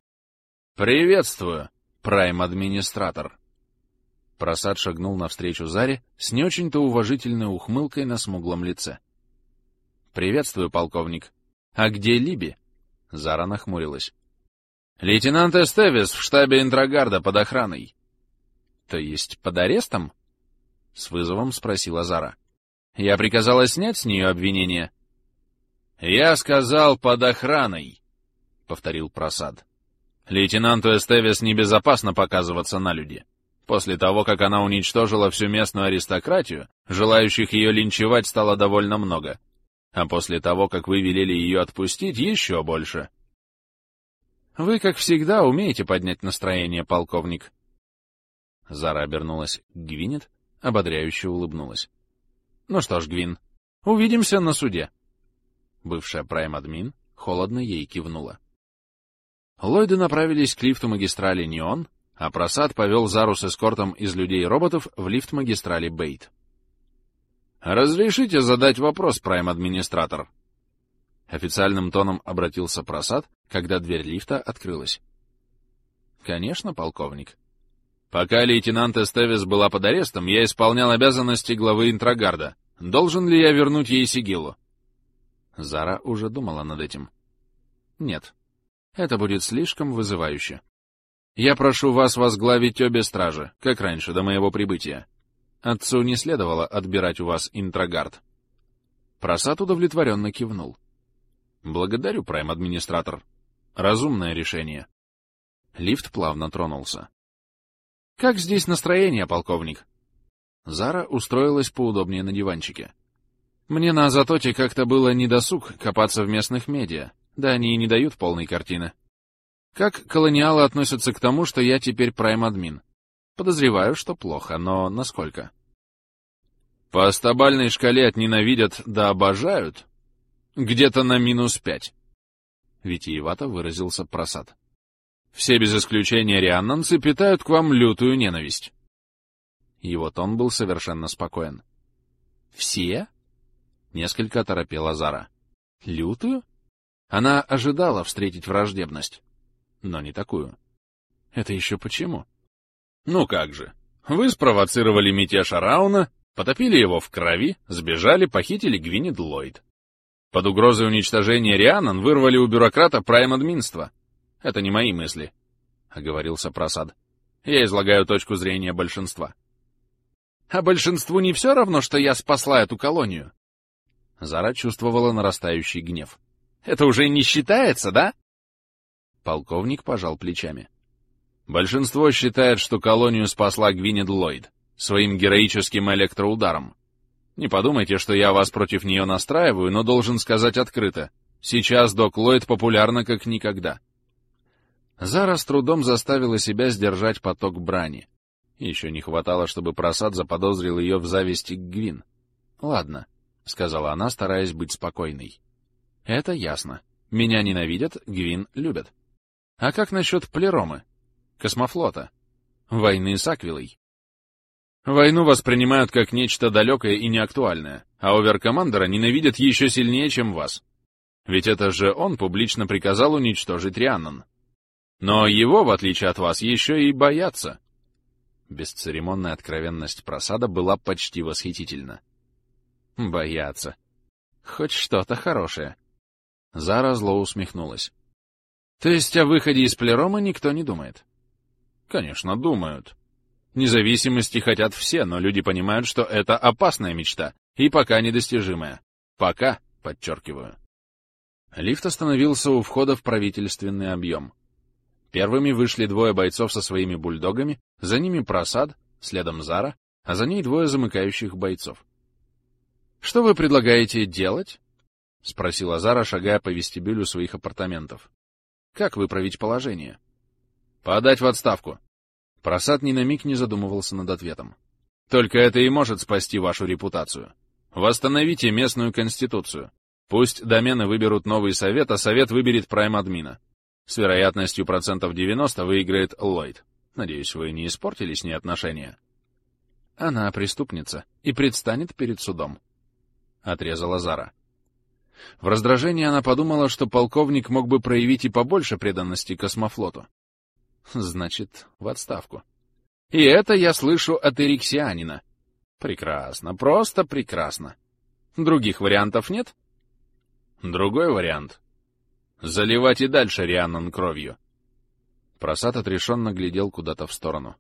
«Приветствую, прайм-администратор!» Прасад шагнул навстречу Заре с не очень-то уважительной ухмылкой на смуглом лице. «Приветствую, полковник. А где Либи?» Зара нахмурилась. «Лейтенант Эстевис в штабе Интрогарда под охраной». «То есть под арестом?» — с вызовом спросила Зара. «Я приказала снять с нее обвинение». «Я сказал под охраной», — повторил Прасад. «Лейтенанту Эстевис небезопасно показываться на люди. После того, как она уничтожила всю местную аристократию, желающих ее линчевать стало довольно много. А после того, как вы велели ее отпустить, еще больше». «Вы, как всегда, умеете поднять настроение, полковник». Зара обернулась к Гвинет, ободряюще улыбнулась. «Ну что ж, Гвин, увидимся на суде». Бывшая прайм-админ холодно ей кивнула. Ллойды направились к лифту магистрали Неон, а Прасад повел Зару с эскортом из людей и роботов в лифт магистрали Бейт. «Разрешите задать вопрос, прайм-администратор?» Официальным тоном обратился Прасад, когда дверь лифта открылась. «Конечно, полковник. Пока лейтенант Эстевис была под арестом, я исполнял обязанности главы Интрогарда. Должен ли я вернуть ей сигиллу?» Зара уже думала над этим. «Нет. Это будет слишком вызывающе. Я прошу вас возглавить обе стражи, как раньше, до моего прибытия. Отцу не следовало отбирать у вас интрогард. Просад удовлетворенно кивнул. Благодарю, прайм-администратор. Разумное решение. Лифт плавно тронулся. Как здесь настроение, полковник? Зара устроилась поудобнее на диванчике. Мне на Азатоте как-то было недосуг копаться в местных медиа, да они и не дают полной картины. Как колониалы относятся к тому, что я теперь прайм-админ? Подозреваю, что плохо, но насколько? По стобальной шкале от ненавидят до обожают где-то на минус пять. Витиевато выразился Просад. Все без исключения рианнанцы питают к вам лютую ненависть. Его тон был совершенно спокоен. Все? Несколько оторопела Зара. Лютую? Она ожидала встретить враждебность, но не такую. Это еще почему? Ну как же. Вы спровоцировали мятеж Арауна, потопили его в крови, сбежали, похитили Гвинет Ллойд. Под угрозой уничтожения Рианнан вырвали у бюрократа прайм-админство. Это не мои мысли, — оговорился Просад. Я излагаю точку зрения большинства. А большинству не все равно, что я спасла эту колонию? Зара чувствовала нарастающий гнев. Это уже не считается, да? Полковник пожал плечами. Большинство считает, что колонию спасла Гвинет Ллойд своим героическим электроударом. Не подумайте, что я вас против нее настраиваю, но должен сказать открыто. Сейчас док Ллойд популярна как никогда. Зара с трудом заставила себя сдержать поток брани. Еще не хватало, чтобы Просад заподозрил ее в зависти к Гвин. Ладно, — сказала она, стараясь быть спокойной. Это ясно. Меня ненавидят, Гвин любят. А как насчет Плеромы? Космофлота? Войны с Аквилой? Войну воспринимают как нечто далекое и неактуальное, а оверкомандера ненавидят еще сильнее, чем вас. Ведь это же он публично приказал уничтожить Рианнан. Но его, в отличие от вас, еще и боятся. Бесцеремонная откровенность Просада была почти восхитительна. Боятся. Хоть что-то хорошее. Зара зло усмехнулась. То есть о выходе из Плеромы никто не думает? Конечно, думают. Независимости хотят все, но люди понимают, что это опасная мечта и пока недостижимая. Пока, подчеркиваю. Лифт остановился у входа в правительственный объем. Первыми вышли двое бойцов со своими бульдогами, за ними Просад, следом Зара, а за ней двое замыкающих бойцов. «Что вы предлагаете делать?» — спросила Зара, шагая по вестибюлю своих апартаментов. «Как выправить положение?» «Подать в отставку». Просад ни на миг не задумывался над ответом. «Только это и может спасти вашу репутацию. Восстановите местную конституцию. Пусть домены выберут новый совет, а совет выберет прайм-админа. С вероятностью процентов девяносто выиграет Ллойд. Надеюсь, вы не испортили с ней отношения?» «Она преступница и предстанет перед судом», — отрезала Зара. В раздражении она подумала, что полковник мог бы проявить и побольше преданности космофлоту. Значит, в отставку. И это я слышу от эриксианина. Прекрасно, просто прекрасно. Других вариантов нет? Другой вариант. Заливать и дальше Рианнан кровью. Просад отрешенно глядел куда-то в сторону.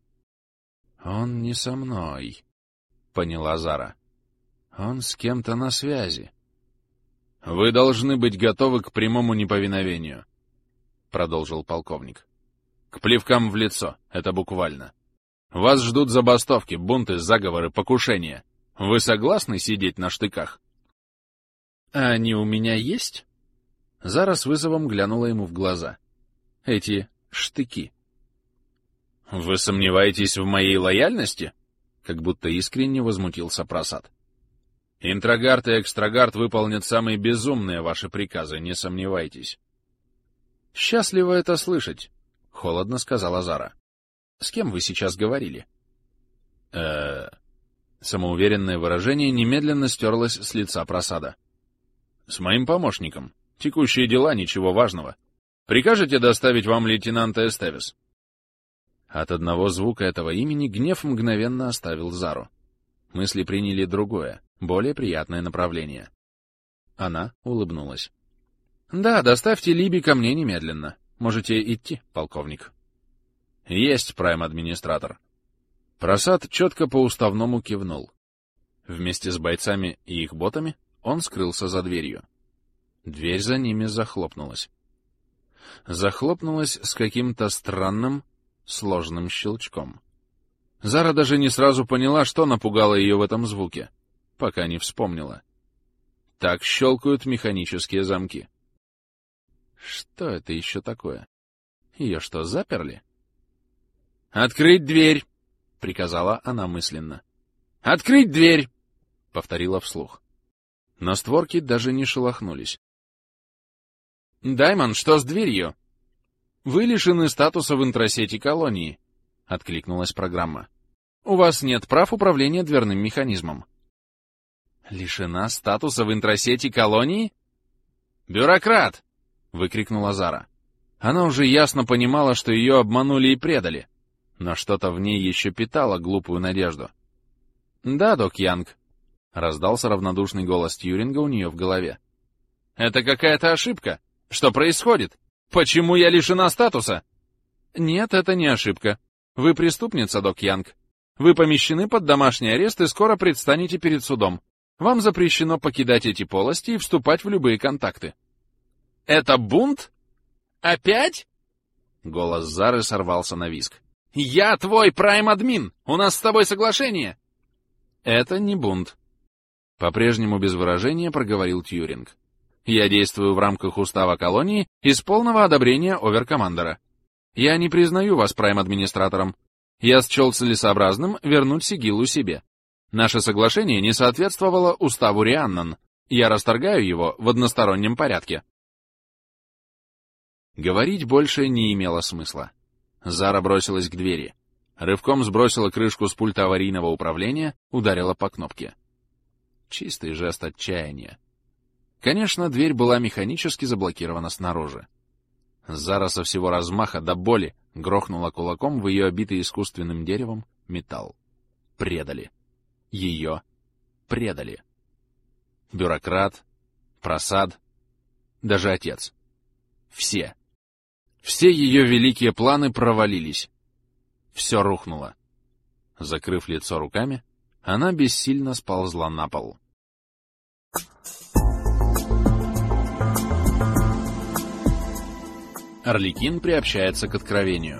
«Он не со мной», — поняла Зара. «Он с кем-то на связи». «Вы должны быть готовы к прямому неповиновению», — продолжил полковник. «К плевкам в лицо, это буквально. Вас ждут забастовки, бунты, заговоры, покушения. Вы согласны сидеть на штыках?» «А они у меня есть?» Зара с вызовом глянула ему в глаза. «Эти штыки». «Вы сомневаетесь в моей лояльности?» Как будто искренне возмутился Просад. «Интрогард и экстрагард выполнят самые безумные ваши приказы, не сомневайтесь». «Счастливо это слышать», — холодно сказала Зара. «С кем вы сейчас говорили?» э Самоуверенное выражение немедленно стерлось с лица Просада. «С моим помощником. Текущие дела, ничего важного. Прикажете доставить вам лейтенанта Эстевес?» От одного звука этого имени гнев мгновенно оставил Зару. Мысли приняли другое, более приятное направление. Она улыбнулась. «Да, доставьте Либи ко мне немедленно. Можете идти, полковник». Есть, прайм-администратор. Просад четко по-уставному кивнул. Вместе с бойцами и их ботами он скрылся за дверью. Дверь за ними захлопнулась. Захлопнулась с каким-то странным, сложным щелчком. Зара даже не сразу поняла, что напугало ее в этом звуке, пока не вспомнила. Так щелкают механические замки. Что это еще такое? Ее что, заперли? «Открыть дверь!» — приказала она мысленно. «Открыть дверь!» — повторила вслух. Но створки даже не шелохнулись. «Даймон, что с дверью?» «Вы лишены статуса в интросети колонии», — откликнулась программа. «У вас нет прав управления дверным механизмом». «Лишена статуса в интросети колонии?» «Бюрократ!» — выкрикнула Зара. Она уже ясно понимала, что ее обманули и предали, но что-то в ней еще питало глупую надежду. «Да, док Янг», — раздался равнодушный голос Тьюринга у нее в голове. «Это какая-то ошибка. Что происходит? Почему я лишена статуса?» «Нет, это не ошибка. Вы преступница, док Янг. Вы помещены под домашний арест и скоро предстанете перед судом. Вам запрещено покидать эти полости и вступать в любые контакты». «Это бунт? Опять?» Голос Зары сорвался на визг. «Я твой прайм-админ! У нас с тобой соглашение!» «Это не бунт», — по-прежнему без выражения проговорил Тьюринг. «Я действую в рамках устава колонии и с полного одобрения оверкомандера. Я не признаю вас прайм-администратором. Я счел целесообразным вернуть сигиллу себе. Наше соглашение не соответствовало уставу Рианнан. Я расторгаю его в одностороннем порядке». Говорить больше не имело смысла. Зара бросилась к двери. Рывком сбросила крышку с пульта аварийного управления, ударила по кнопке. Чистый жест отчаяния. Конечно, дверь была механически заблокирована снаружи. Зара со всего размаха до боли грохнула кулаком в ее обитый искусственным деревом металл. Предали. Ее предали. Бюрократ, просад, даже отец. Все. Все ее великие планы провалились. Все рухнуло. Закрыв лицо руками, она бессильно сползла на пол. Арлекин приобщается к откровению.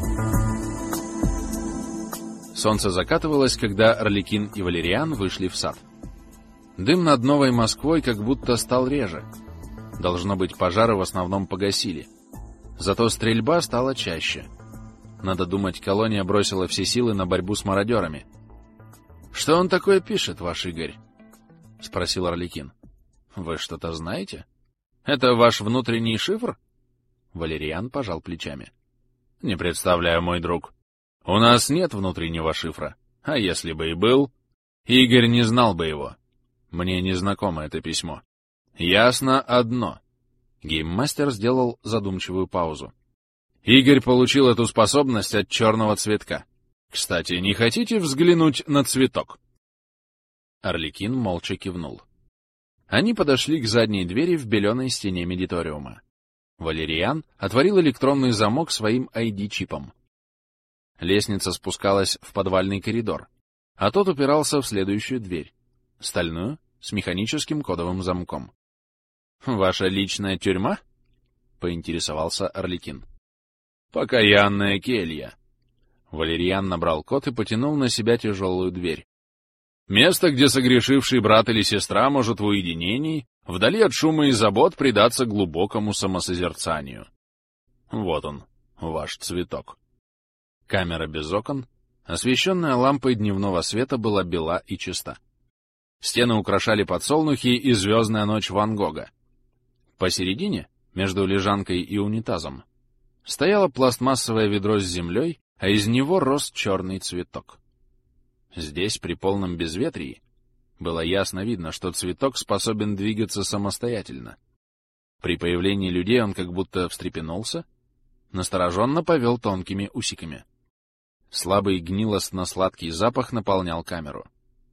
Солнце закатывалось, когда Арлекин и Валериан вышли в сад. Дым над Новой Москвой как будто стал реже. Должно быть, пожары в основном погасили. Зато стрельба стала чаще. Надо думать, колония бросила все силы на борьбу с мародерами. «Что он такое пишет, ваш Игорь?» — спросил Арлекин. «Вы что-то знаете? Это ваш внутренний шифр?» Валериан пожал плечами. «Не представляю, мой друг. У нас нет внутреннего шифра. А если бы и был, Игорь не знал бы его. Мне не знакомо это письмо. Ясно одно». Гейммастер сделал задумчивую паузу. «Игорь получил эту способность от черного цветка. Кстати, не хотите взглянуть на цветок?» Арлекин молча кивнул. Они подошли к задней двери в беленой стене медиториума. Валериан отворил электронный замок своим ай ди-чипом. Лестница спускалась в подвальный коридор, а тот упирался в следующую дверь, стальную, с механическим кодовым замком. «Ваша личная тюрьма?» — поинтересовался Арлекин. «Покаянная келья». Валериан набрал код и потянул на себя тяжелую дверь. «Место, где согрешивший брат или сестра может в уединении, вдали от шума и забот, предаться глубокому самосозерцанию. Вот он, ваш цветок». Камера без окон, освещенная лампой дневного света, была бела и чиста. Стены украшали подсолнухи и звездная ночь Ван Гога. Посередине, между лежанкой и унитазом, стояло пластмассовое ведро с землей, а из него рос черный цветок. Здесь, при полном безветрии, было ясно видно, что цветок способен двигаться самостоятельно. При появлении людей он как будто встрепенулся, настороженно повел тонкими усиками. Слабый гнилостно-сладкий запах наполнял камеру.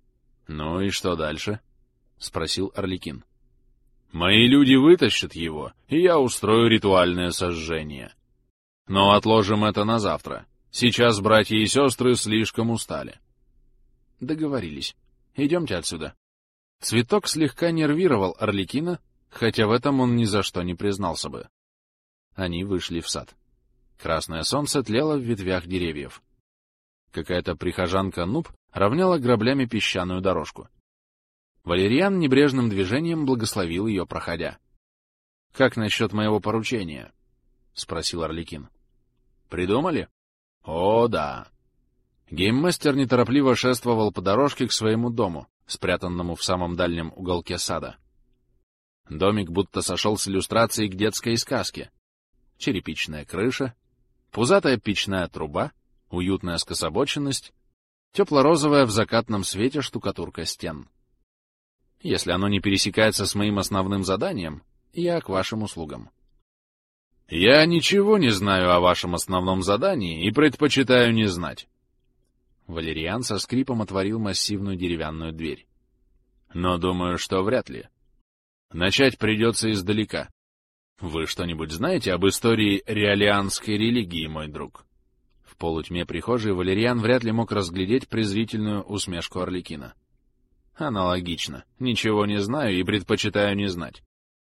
«Ну и что дальше?» — спросил Арлекин. «Мои люди вытащат его, и я устрою ритуальное сожжение. Но отложим это на завтра. Сейчас братья и сестры слишком устали. Договорились. Идемте отсюда. Цветок слегка нервировал Арлекина, хотя в этом он ни за что не признался бы. Они вышли в сад. Красное солнце тлело в ветвях деревьев. Какая-то прихожанка Нуб равняла граблями песчаную дорожку. Валериан небрежным движением благословил ее, проходя. — Как насчет моего поручения? — спросил Арлекин. — Придумали? — О, да. Гейммастер неторопливо шествовал по дорожке к своему дому, спрятанному в самом дальнем уголке сада. Домик будто сошел с иллюстрацией к детской сказке. Черепичная крыша, пузатая печная труба, уютная скособоченность, тепло-розовая в закатном свете штукатурка стен. Если оно не пересекается с моим основным заданием, я к вашим услугам. Я ничего не знаю о вашем основном задании и предпочитаю не знать. Валериан со скрипом отворил массивную деревянную дверь. Но думаю, что вряд ли. Начать придется издалека. Вы что-нибудь знаете об истории реалианской религии, мой друг? В полутьме прихожей Валериан вряд ли мог разглядеть презрительную усмешку Арлекина. Аналогично. Ничего не знаю и предпочитаю не знать.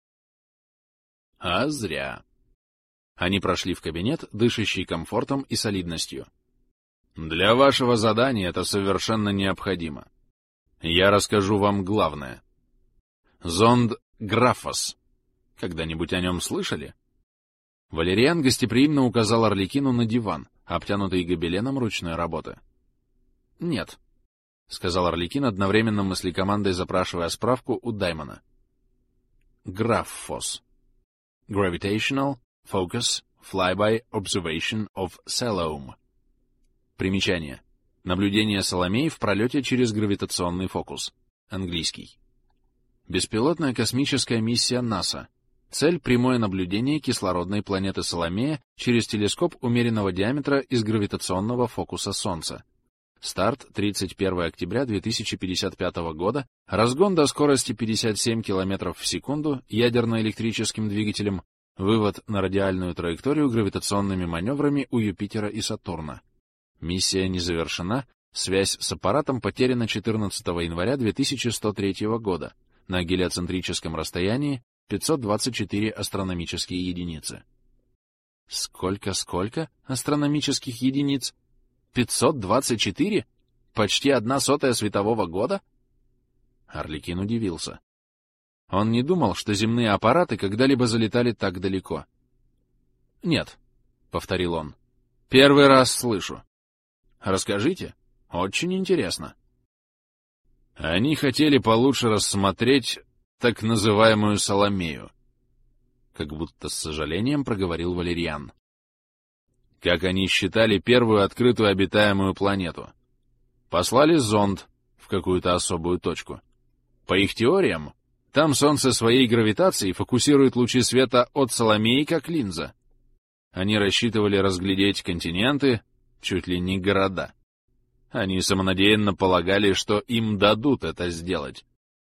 А зря. Они прошли в кабинет, дышащий комфортом и солидностью. Для вашего задания это совершенно необходимо. Я расскажу вам главное. Зонд Графос. Когда-нибудь о нем слышали? Валериан гостеприимно указал Арлекину на диван, обтянутый гобеленом ручной работы. — Нет, — сказал Арлекин, одновременно мыслекомандой запрашивая справку у Даймона. — Граффос. Gravitational Focus Flyby Observation of Salome. Примечание. Наблюдение Саломеи в пролете через гравитационный фокус. Английский. Беспилотная космическая миссия НАСА. Цель — прямое наблюдение кислородной планеты Саломея через телескоп умеренного диаметра из гравитационного фокуса Солнца. Старт — тридцать первое октября две тысячи пятьдесят пятого года. Разгон до скорости пятьдесят семь километров в секунду ядерно-электрическим двигателем. Вывод на радиальную траекторию гравитационными маневрами у Юпитера и Сатурна. Миссия не завершена. Связь с аппаратом потеряна четырнадцатого января две тысячи сто третьего года на гелиоцентрическом расстоянии пятьсот двадцать четыре астрономические единицы. Сколько-сколько астрономических единиц? пятьсот двадцать четыре? Почти одна сотая светового года? Арлекин удивился. Он не думал, что земные аппараты когда-либо залетали так далеко. — Нет, — повторил он, — первый раз слышу. — Расскажите. Очень интересно. Они хотели получше рассмотреть так называемую Саломею, — как будто с сожалением проговорил Валериан. Как они считали первую открытую обитаемую планету. Послали зонд в какую-то особую точку. По их теориям, там Солнце своей гравитацией фокусирует лучи света от Саломеи как линза. Они рассчитывали разглядеть континенты, чуть ли не города. Они самонадеянно полагали, что им дадут это сделать.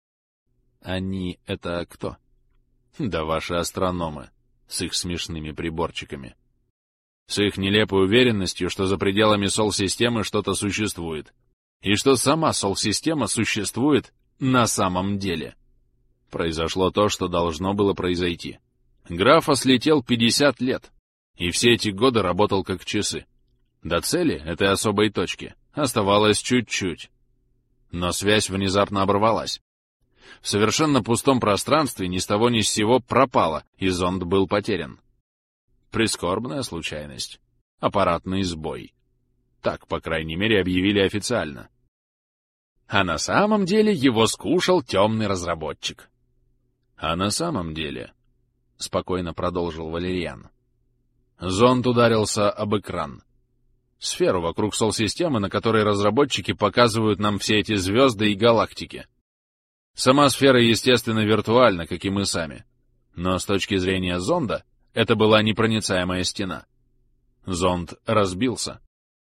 Они — это кто? Да ваши астрономы, с их смешными приборчиками. С их нелепой уверенностью, что за пределами Сол-системы что-то существует. И что сама Сол-система существует на самом деле. Произошло то, что должно было произойти. Графос летел пятьдесят лет, и все эти годы работал как часы. До цели, этой особой точки, оставалось чуть-чуть. Но связь внезапно оборвалась. В совершенно пустом пространстве ни с того ни с сего пропала, и зонд был потерян. Прискорбная случайность. Аппаратный сбой. Так, по крайней мере, объявили официально. А на самом деле его скушал темный разработчик. А на самом деле, — спокойно продолжил Валериан, — зонд ударился об экран. Сферу вокруг Сол-системы, на которой разработчики показывают нам все эти звезды и галактики. Сама сфера, естественно, виртуальна, как и мы сами. Но с точки зрения зонда, это была непроницаемая стена. Зонд разбился.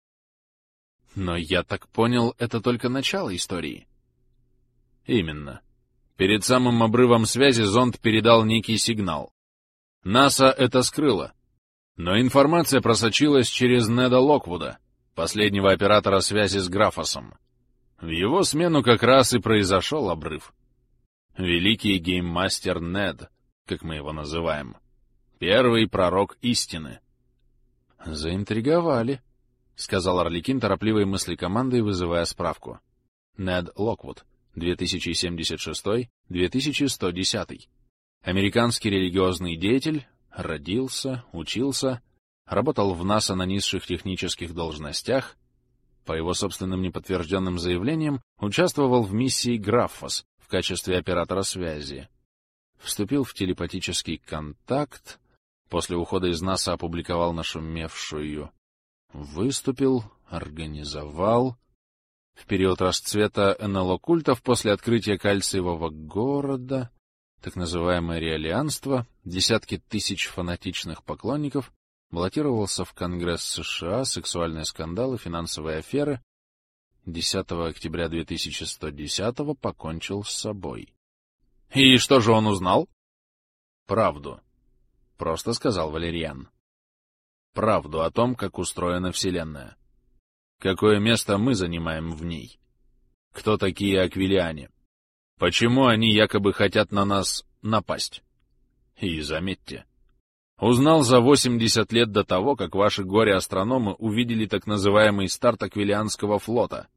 Но я так понял, это только начало истории. Именно. Перед самым обрывом связи зонд передал некий сигнал. НАСА это скрыло. Но информация просочилась через Неда Локвуда, последнего оператора связи с Графосом. В его смену как раз и произошел обрыв. Великий гейммастер Нед, как мы его называем. Первый пророк истины. «Заинтриговали», — сказал Орликин торопливой мысли командой, вызывая справку. Нед Локвуд, две тысячи семьдесят шестой — две тысячи сто десятый. Американский религиозный деятель, родился, учился, работал в НАСА на низших технических должностях, по его собственным неподтвержденным заявлениям, участвовал в миссии Граффос в качестве оператора связи. Вступил в телепатический контакт, после ухода из НАСА опубликовал нашумевшую. Выступил, организовал. В период расцвета эн эл о-культов после открытия кальциевого города, так называемое реалианство, десятки тысяч фанатичных поклонников, баллотировался в Конгресс США, сексуальные скандалы, финансовые аферы. десятого октября две тысячи сто десятого покончил с собой. И что же он узнал? Правду. Просто сказал Валериан. Правду о том, как устроена Вселенная. Какое место мы занимаем в ней? Кто такие аквилиане? Почему они якобы хотят на нас напасть? И заметьте, узнал за восемьдесят лет до того, как ваши горе-астрономы увидели так называемый старт Аквилианского флота.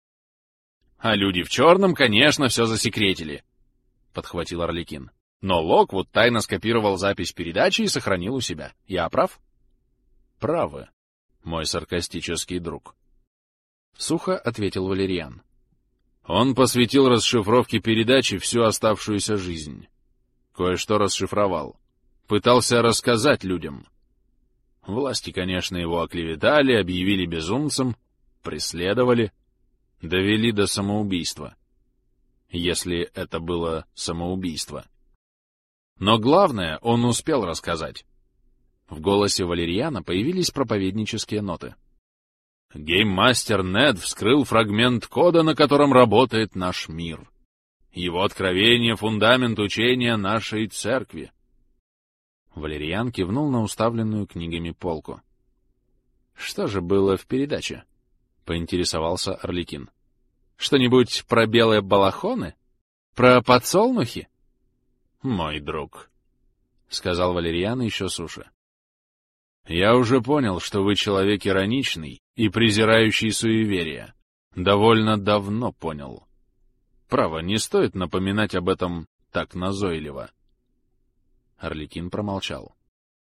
А люди в черном, конечно, все засекретили, — подхватил Орликин. Но Локвуд тайно скопировал запись передачи и сохранил у себя. Я прав? Правы, мой саркастический друг. Сухо ответил Валериан. Он посвятил расшифровке передачи всю оставшуюся жизнь. Кое-что расшифровал. Пытался рассказать людям. Власти, конечно, его оклеветали, объявили безумцем, преследовали, довели до самоубийства. Если это было самоубийство. Но главное, он успел рассказать. В голосе Валериана появились проповеднические ноты. Гейммастер Нед вскрыл фрагмент кода, на котором работает наш мир. Его откровение — фундамент учения нашей церкви. Валериан кивнул на уставленную книгами полку. Что же было в передаче? — поинтересовался Орликин. Что-нибудь про белые балахоны? Про подсолнухи? — Мой друг, — сказал Валериан еще суше. — Я уже понял, что вы человек ироничный и презирающий суеверия. Довольно давно понял. Право, не стоит напоминать об этом так назойливо. Орликин промолчал.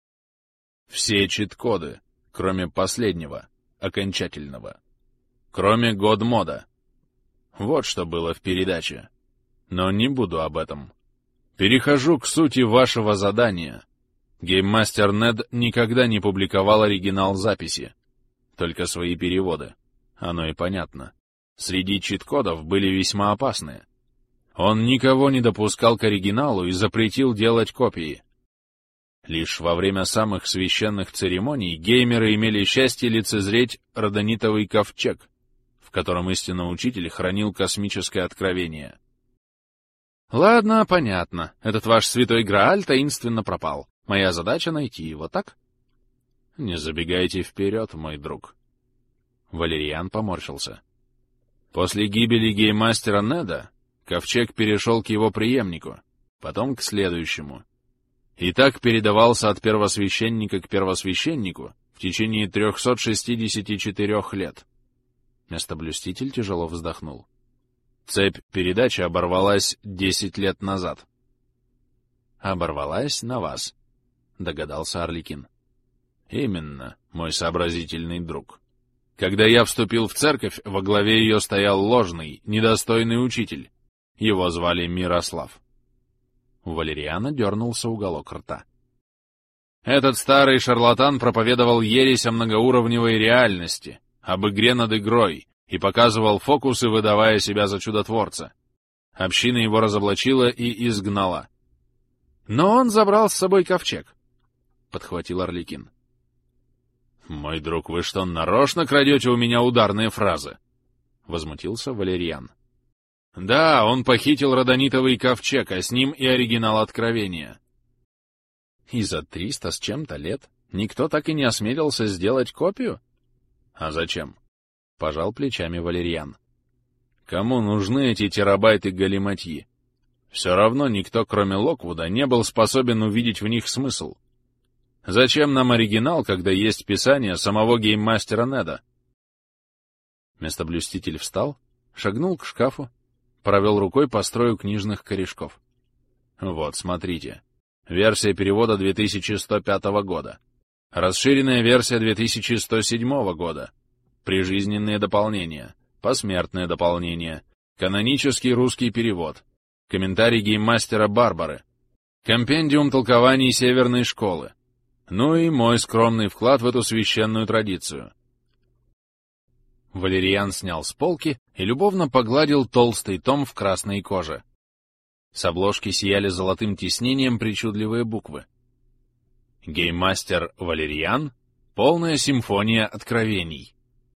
Все чит-коды, кроме последнего, окончательного. Кроме Годмода. Вот что было в передаче. Но не буду об этом. Перехожу к сути вашего задания. Гейммастер Нед никогда не публиковал оригинал записи. Только свои переводы. Оно и понятно. Среди чит-кодов были весьма опасные. Он никого не допускал к оригиналу и запретил делать копии. Лишь во время самых священных церемоний геймеры имели счастье лицезреть родонитовый ковчег, в котором истинный учитель хранил космическое откровение. Ладно, понятно. Этот ваш святой Грааль таинственно пропал. Моя задача — найти его, так? Не забегайте вперед, мой друг. Валериан поморщился. После гибели гейммастера Неда ковчег перешел к его преемнику, потом к следующему. И так передавался от первосвященника к первосвященнику в течение трехсот шестидесяти четырёх лет. Местоблюститель тяжело вздохнул. Цепь передачи оборвалась десять лет назад. Оборвалась на вас, догадался Орликин. Именно, мой сообразительный друг. Когда я вступил в церковь, во главе ее стоял ложный, недостойный учитель. Его звали Мирослав. У Валериана дернулся уголок рта. Этот старый шарлатан проповедовал ересь о многоуровневой реальности, об игре над игрой, и показывал фокусы, выдавая себя за чудотворца. Община его разоблачила и изгнала. Но он забрал с собой ковчег, — подхватил Орликин. «Мой друг, вы что, нарочно крадете у меня ударные фразы?» — возмутился Валериан. «Да, он похитил родонитовый ковчег, а с ним и оригинал откровения». «И за триста с чем-то лет?» Никто так и не осмелился сделать копию? А зачем? Пожал плечами Валериан. Кому нужны эти терабайты галиматьи? Все равно никто, кроме Локвуда, не был способен увидеть в них смысл. Зачем нам оригинал, когда есть писание самого гейммастера Неда? Местоблюститель встал, шагнул к шкафу, провел рукой по строю книжных корешков. Вот, смотрите. Версия перевода две тысячи сто пятого года. Расширенная версия две тысячи сто седьмого года. Прижизненные дополнения. Посмертное дополнение. Канонический русский перевод. Комментарий гейммастера Барбары. Компендиум толкований Северной школы. Ну и мой скромный вклад в эту священную традицию. Валериан снял с полки и любовно погладил толстый том в красной коже. С обложки сияли золотым тиснением причудливые буквы. Гейммастер Валериан. Полная симфония откровений.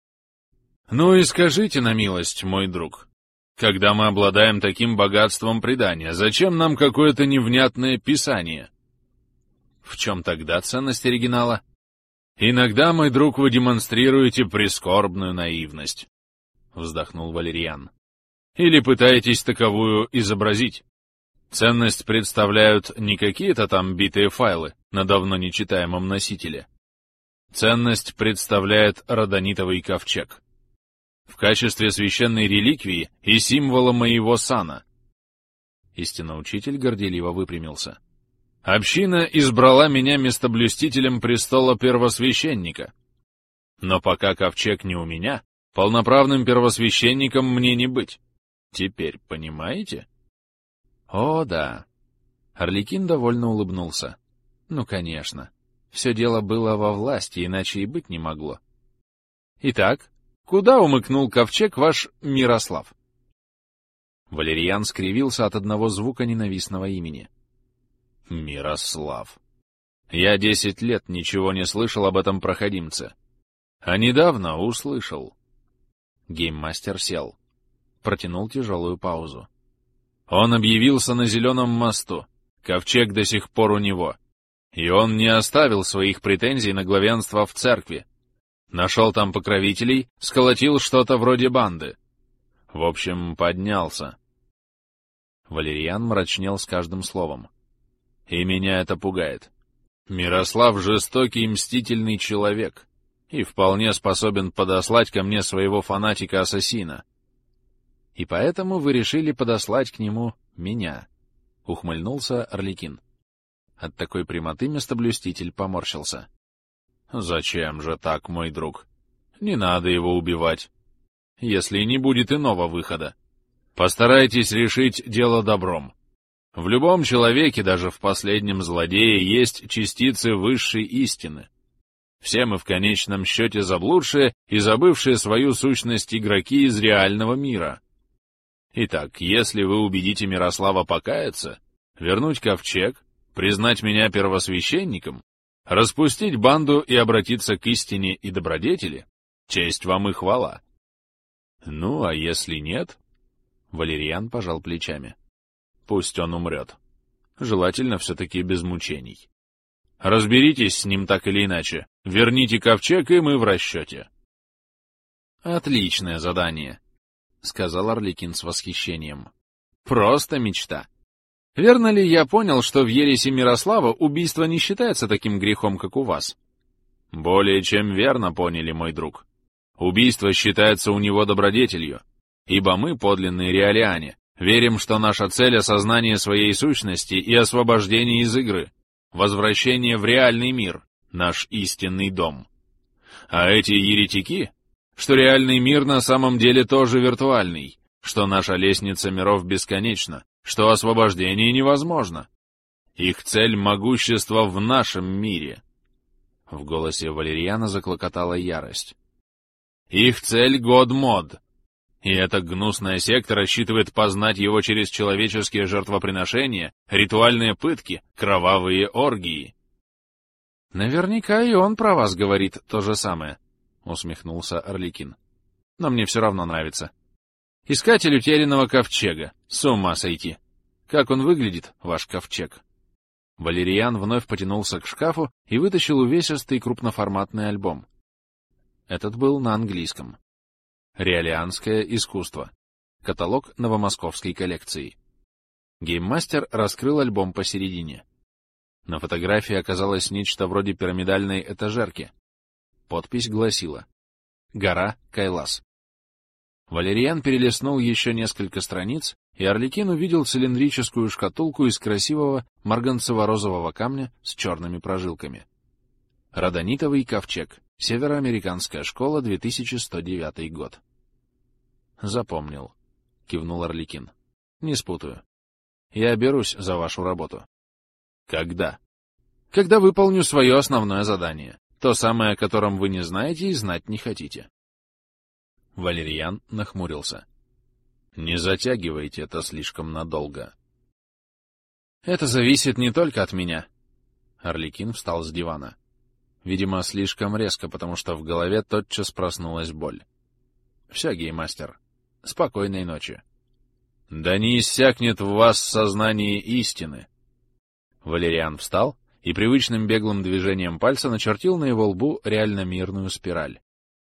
Ну и скажите на милость, мой друг, когда мы обладаем таким богатством предания, зачем нам какое-то невнятное писание? В чем тогда ценность оригинала? Иногда, мой друг, вы демонстрируете прискорбную наивность, вздохнул Валериан. Или пытаетесь таковую изобразить. Ценность представляют не какие-то там битые файлы на давно нечитаемом носителе. Ценность представляет родонитовый ковчег. В качестве священной реликвии и символа моего сана. Истинно учитель горделиво выпрямился. Община избрала меня местоблюстителем престола первосвященника. Но пока ковчег не у меня, полноправным первосвященником мне не быть. Теперь понимаете? О, да. Арлекин довольно улыбнулся. Ну, конечно. Все дело было во власти, иначе и быть не могло. Итак, куда умыкнул ковчег ваш Мирослав? Валериан скривился от одного звука ненавистного имени. Мирослав. Я десять лет ничего не слышал об этом проходимце. А недавно услышал. Гейммастер сел. Протянул тяжелую паузу. Он объявился на Зеленом мосту. Ковчег до сих пор у него. И он не оставил своих претензий на главенство в церкви. Нашел там покровителей, сколотил что-то вроде банды. В общем, поднялся. Валериан мрачнел с каждым словом. И меня это пугает. Мирослав — жестокий и мстительный человек, и вполне способен подослать ко мне своего фанатика-ассасина. И поэтому вы решили подослать к нему меня, — ухмыльнулся Арлекин. От такой прямоты местоблюститель поморщился. Зачем же так, мой друг? Не надо его убивать, если не будет иного выхода. Постарайтесь решить дело добром. В любом человеке, даже в последнем злодее, есть частицы высшей истины. Все мы в конечном счете заблудшие и забывшие свою сущность игроки из реального мира. Итак, если вы убедите Мирослава покаяться, вернуть ковчег, признать меня первосвященником, распустить банду и обратиться к истине и добродетели, честь вам и хвала. Ну, а если нет? Валериан пожал плечами. Пусть он умрет. Желательно все-таки без мучений. Разберитесь с ним так или иначе. Верните ковчег, и мы в расчете. Отличное задание, — сказал Арлекин с восхищением. Просто мечта. Верно ли я понял, что в ереси Мирослава убийство не считается таким грехом, как у вас? Более чем верно поняли, мой друг. Убийство считается у него добродетелью, ибо мы, подлинные реалиане, верим, что наша цель — осознание своей сущности и освобождение из игры, возвращение в реальный мир, наш истинный дом. А эти еретики, что реальный мир на самом деле тоже виртуальный, что наша лестница миров бесконечна, что освобождение невозможно. Их цель — могущество в нашем мире. В голосе Валериана заклокотала ярость. Их цель — Годмод. И эта гнусная секта рассчитывает познать его через человеческие жертвоприношения, ритуальные пытки, кровавые оргии. — Наверняка и он про вас говорит то же самое, — усмехнулся Арлекин. — Но мне все равно нравится. Искатель утерянного ковчега. С ума сойти. Как он выглядит, ваш ковчег? Валериан вновь потянулся к шкафу и вытащил увесистый крупноформатный альбом. Этот был на английском. «Реалианское искусство». Каталог новомосковской коллекции. Гейммастер раскрыл альбом посередине. На фотографии оказалось нечто вроде пирамидальной этажерки. Подпись гласила: «Гора Кайлас». Валериан перелистнул еще несколько страниц, и Арлекин увидел цилиндрическую шкатулку из красивого марганцево-розового камня с черными прожилками. Родонитовый ковчег. Североамериканская школа, две тысячи сто девятый год. «Запомнил», — кивнул Арлекин. «Не спутаю. Я берусь за вашу работу». «Когда?» «Когда выполню свое основное задание. То самое, о котором вы не знаете и знать не хотите». Валериан нахмурился. «Не затягивайте это слишком надолго». «Это зависит не только от меня». Арлекин встал с дивана. Видимо, слишком резко, потому что в голове тотчас проснулась боль. «Все, гейммастер. Спокойной ночи». «Да не иссякнет в вас сознание истины». Валериан встал и привычным беглым движением пальца начертил на его лбу реально мирную спираль.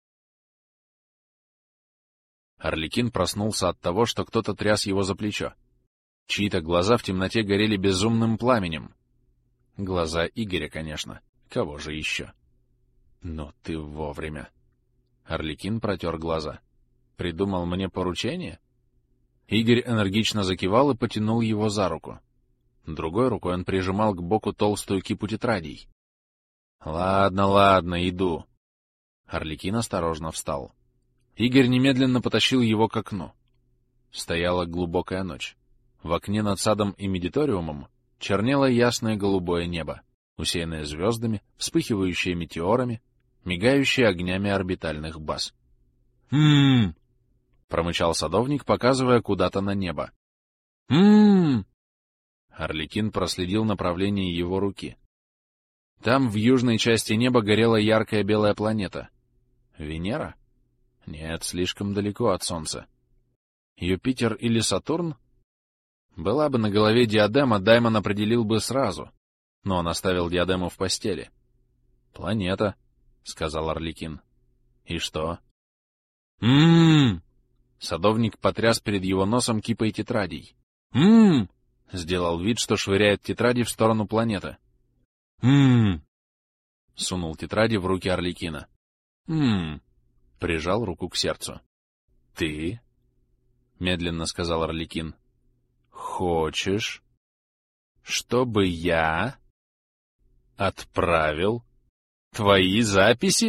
Арлекин проснулся от того, что кто-то тряс его за плечо. Чьи-то глаза в темноте горели безумным пламенем. Глаза Игоря, конечно. Кого же еще? Ну ты вовремя. Арлекин протер глаза. Придумал мне поручение? Игорь энергично закивал и потянул его за руку. Другой рукой он прижимал к боку толстую кипу тетрадей. «Ладно, ладно, иду». Арлекин осторожно встал. Игорь немедленно потащил его к окну. Стояла глубокая ночь. В окне над садом и медиториумом чернело ясное голубое небо, усеянное звездами, вспыхивающее метеорами, мигающее огнями орбитальных баз. «М-м-м!» — промычал садовник, показывая куда-то на небо. «М-м-м!» Арлекин проследил направление его руки. Там, в южной части неба, горела яркая белая планета. Венера? Нет, слишком далеко от Солнца. Юпитер или Сатурн? Была бы на голове диадема, Даймон определил бы сразу, но он оставил диадему в постели. «Планета», — сказал Арлекин. «И что?» «М-м-м!» Садовник потряс перед его носом кипой тетрадей. «М-м-м!» Сделал вид, что швыряет тетради в сторону планеты. «М-м-м!» Сунул тетради в руки Арлекина. «М-м-м!» Прижал руку к сердцу. «Ты?» — медленно сказал Арлекин. «Хочешь, чтобы я отправил твои записи?»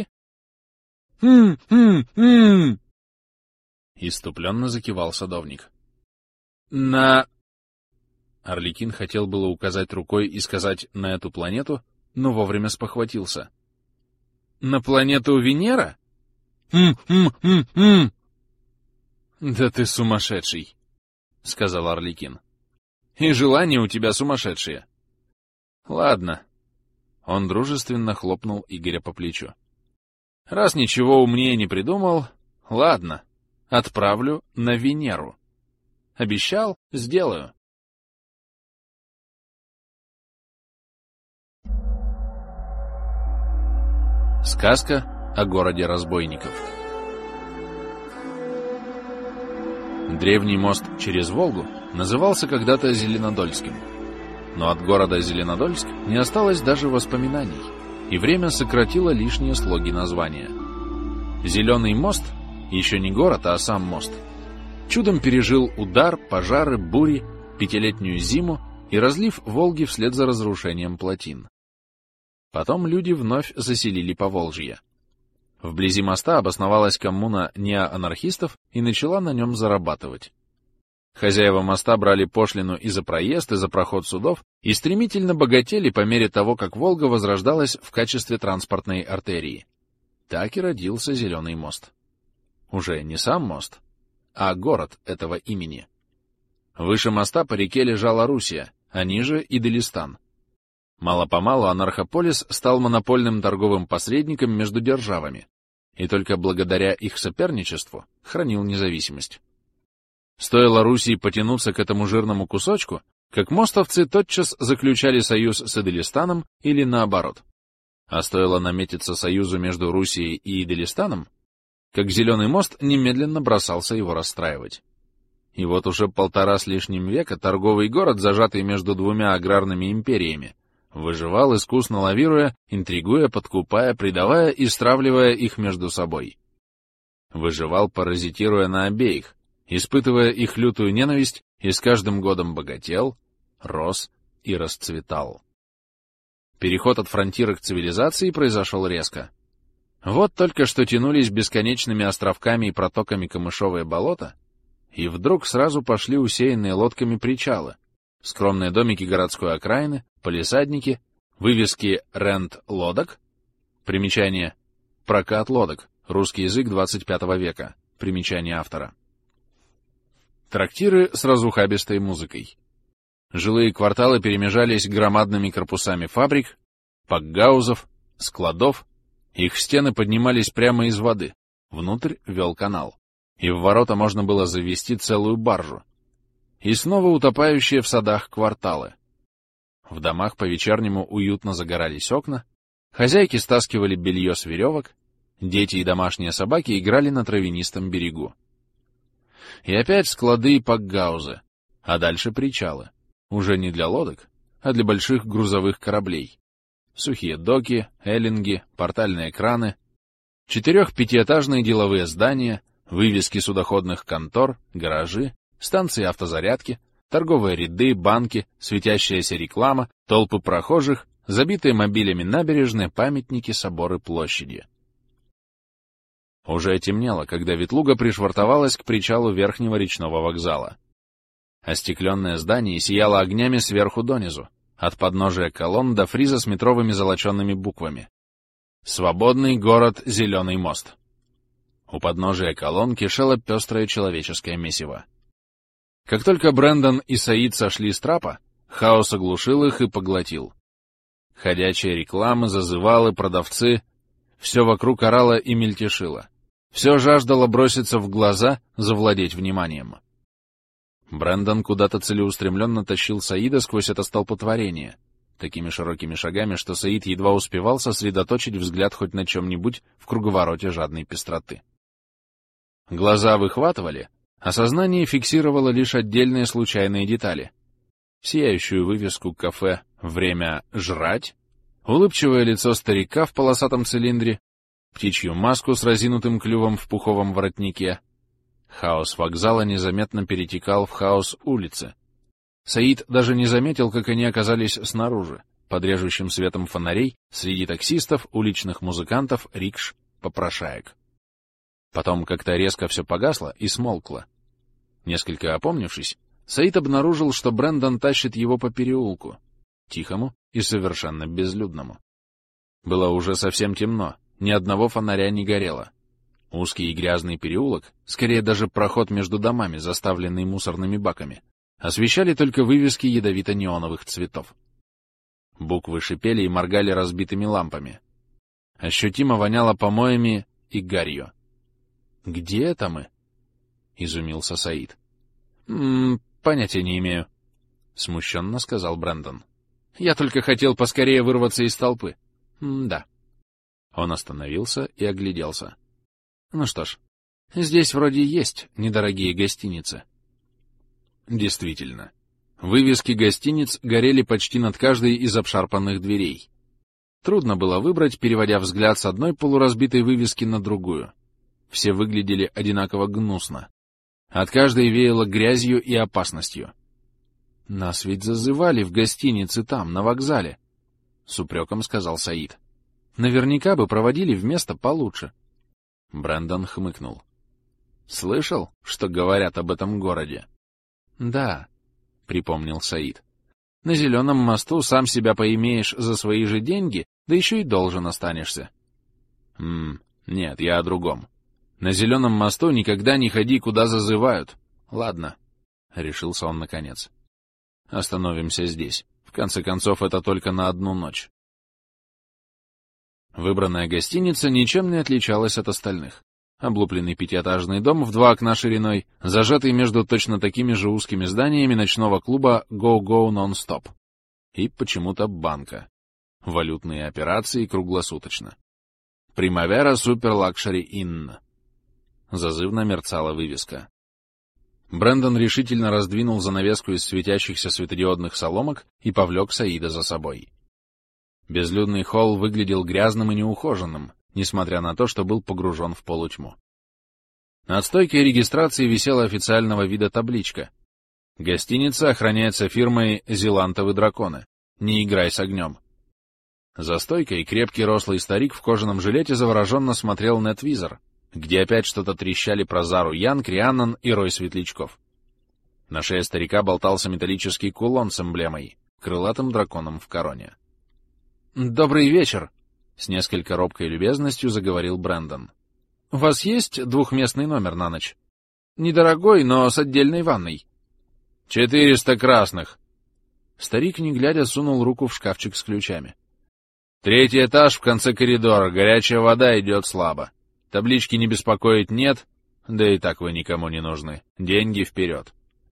«Хм-хм-хм!» Иступленно закивал садовник. «На...» Арлекин хотел было указать рукой и сказать «на эту планету», но вовремя спохватился. «На планету Венера? Хм-хм-хм-хм!» «Да ты сумасшедший!» — сказал Арлекин. «И желания у тебя сумасшедшие!» «Ладно». Он дружественно хлопнул Игоря по плечу. «Раз ничего умнее не придумал, ладно, отправлю на Венеру. Обещал — сделаю». Сказка о городе разбойников. Древний мост через Волгу назывался когда-то Зеленодольским. Но от города Зеленодольск не осталось даже воспоминаний, и время сократило лишние слоги названия. Зеленый мост, еще не город, а сам мост, чудом пережил удар, пожары, бури, пятилетнюю зиму и разлив Волги вслед за разрушением плотин. Потом люди вновь заселили Поволжье. Вблизи моста обосновалась коммуна неоанархистов и начала на нем зарабатывать. Хозяева моста брали пошлину и за проезд, и за проход судов, и стремительно богатели по мере того, как Волга возрождалась в качестве транспортной артерии. Так и родился Зеленый мост. Уже не сам мост, а город этого имени. Выше моста по реке лежала Руссия, а ниже — Иделистан. Мало-помалу анархополис стал монопольным торговым посредником между державами, и только благодаря их соперничеству хранил независимость. Стоило Руси потянуться к этому жирному кусочку, как мостовцы тотчас заключали союз с Иделистаном или наоборот. А стоило наметиться союзу между Русией и Иделистаном, как Зеленый мост немедленно бросался его расстраивать. И вот уже полтора с лишним века торговый город, зажатый между двумя аграрными империями, выживал, искусно лавируя, интригуя, подкупая, предавая и стравливая их между собой. Выживал, паразитируя на обеих, испытывая их лютую ненависть, и с каждым годом богател, рос и расцветал. Переход от фронтира к цивилизации произошел резко. Вот только что тянулись бесконечными островками и протоками камышовые болота, и вдруг сразу пошли усеянные лодками причалы, скромные домики городской окраины, палисадники, вывески «Рент лодок», примечание «Прокат лодок», русский язык двадцать пятого века, примечание автора. Трактиры с разухабистой музыкой. Жилые кварталы перемежались громадными корпусами фабрик, пакгаузов, складов, их стены поднимались прямо из воды, внутрь вел канал, и в ворота можно было завести целую баржу. И снова утопающие в садах кварталы. В домах по-вечернему уютно загорались окна, хозяйки стаскивали белье с веревок, дети и домашние собаки играли на травянистом берегу. И опять склады и пакгаузы, а дальше причалы. Уже не для лодок, а для больших грузовых кораблей. Сухие доки, эллинги, портальные краны, четырех-пятиэтажные деловые здания, вывески судоходных контор, гаражи, станции автозарядки, торговые ряды, банки, светящаяся реклама, толпы прохожих, забитые мобилями набережные, памятники, соборы, площади. Уже темнело, когда Ветлуга пришвартовалась к причалу верхнего речного вокзала. Остекленное здание сияло огнями сверху донизу, от подножия колонн до фриза с метровыми золоченными буквами. «Свободный город Зеленый мост». У подножия колонн кишело пестрое человеческое месиво. Как только Брэндон и Саид сошли с трапа, хаос оглушил их и поглотил. Ходячие рекламы, зазывалы, продавцы — все вокруг орало и мельтешило. Все жаждало броситься в глаза, завладеть вниманием. Брэндон куда-то целеустремленно тащил Саида сквозь это столпотворение, такими широкими шагами, что Саид едва успевал сосредоточить взгляд хоть на чем-нибудь в круговороте жадной пестроты. Глаза выхватывали, а сознание фиксировало лишь отдельные случайные детали. Сияющую вывеску кафе «Время жрать», улыбчивое лицо старика в полосатом цилиндре, птичью маску с разинутым клювом в пуховом воротнике. Хаос вокзала незаметно перетекал в хаос улицы. Саид даже не заметил, как они оказались снаружи, под режущим светом фонарей, среди таксистов, уличных музыкантов, рикш, попрошаек. Потом как-то резко все погасло и смолкло. Несколько опомнившись, Саид обнаружил, что Брэндон тащит его по переулку, тихому и совершенно безлюдному. Было уже совсем темно, ни одного фонаря не горело. Узкий и грязный переулок, скорее даже проход между домами, заставленный мусорными баками, освещали только вывески ядовито-неоновых цветов. Буквы шипели и моргали разбитыми лампами. Ощутимо воняло помоями и гарью. «Где это мы?» — изумился Саид. «М-м, понятия не имею», — смущенно сказал Брэндон. «Я только хотел поскорее вырваться из толпы. М-да». Он остановился и огляделся. «Ну что ж, здесь вроде есть недорогие гостиницы». Действительно, вывески гостиниц горели почти над каждой из обшарпанных дверей. Трудно было выбрать, переводя взгляд с одной полуразбитой вывески на другую. Все выглядели одинаково гнусно. От каждой веяло грязью и опасностью. «Нас ведь зазывали в гостинице там, на вокзале», — с упреком сказал Саид. «Наверняка бы проводили в место получше». Брэндон хмыкнул. «Слышал, что говорят об этом городе?» «Да», — припомнил Саид. «На Зеленом мосту сам себя поимеешь за свои же деньги, да еще и должен останешься». «Ммм, нет, я о другом. На Зеленом мосту никогда не ходи, куда зазывают. Ладно», — решился он наконец. «Остановимся здесь. В конце концов, это только на одну ночь». Выбранная гостиница ничем не отличалась от остальных. Облупленный пятиэтажный дом в два окна шириной, зажатый между точно такими же узкими зданиями ночного клуба Go Go Non-Stop. И почему-то банка. Валютные операции круглосуточно. Primavera Super Luxury Inn. Зазывно мерцала вывеска. Брэндон решительно раздвинул занавеску из светящихся светодиодных соломок и повлек Саида за собой. Безлюдный холл выглядел грязным и неухоженным, несмотря на то, что был погружен в полутьму. Над стойкой регистрации висела официального вида табличка. Гостиница охраняется фирмой «Зелантовы драконы». Не играй с огнем. За стойкой крепкий рослый старик в кожаном жилете завороженно смотрел NetVisor, где опять что-то трещали про Зару Янг, Рианнан и рой светлячков. На шее старика болтался металлический кулон с эмблемой, крылатым драконом в короне. «Добрый вечер!» — с несколько робкой любезностью заговорил Брэндон. «У вас есть двухместный номер на ночь? Недорогой, но с отдельной ванной». «Четыреста красных!» Старик, не глядя, сунул руку в шкафчик с ключами. «Третий этаж в конце коридора, горячая вода идет слабо. Таблички не беспокоить нет, да и так вы никому не нужны. Деньги вперед!»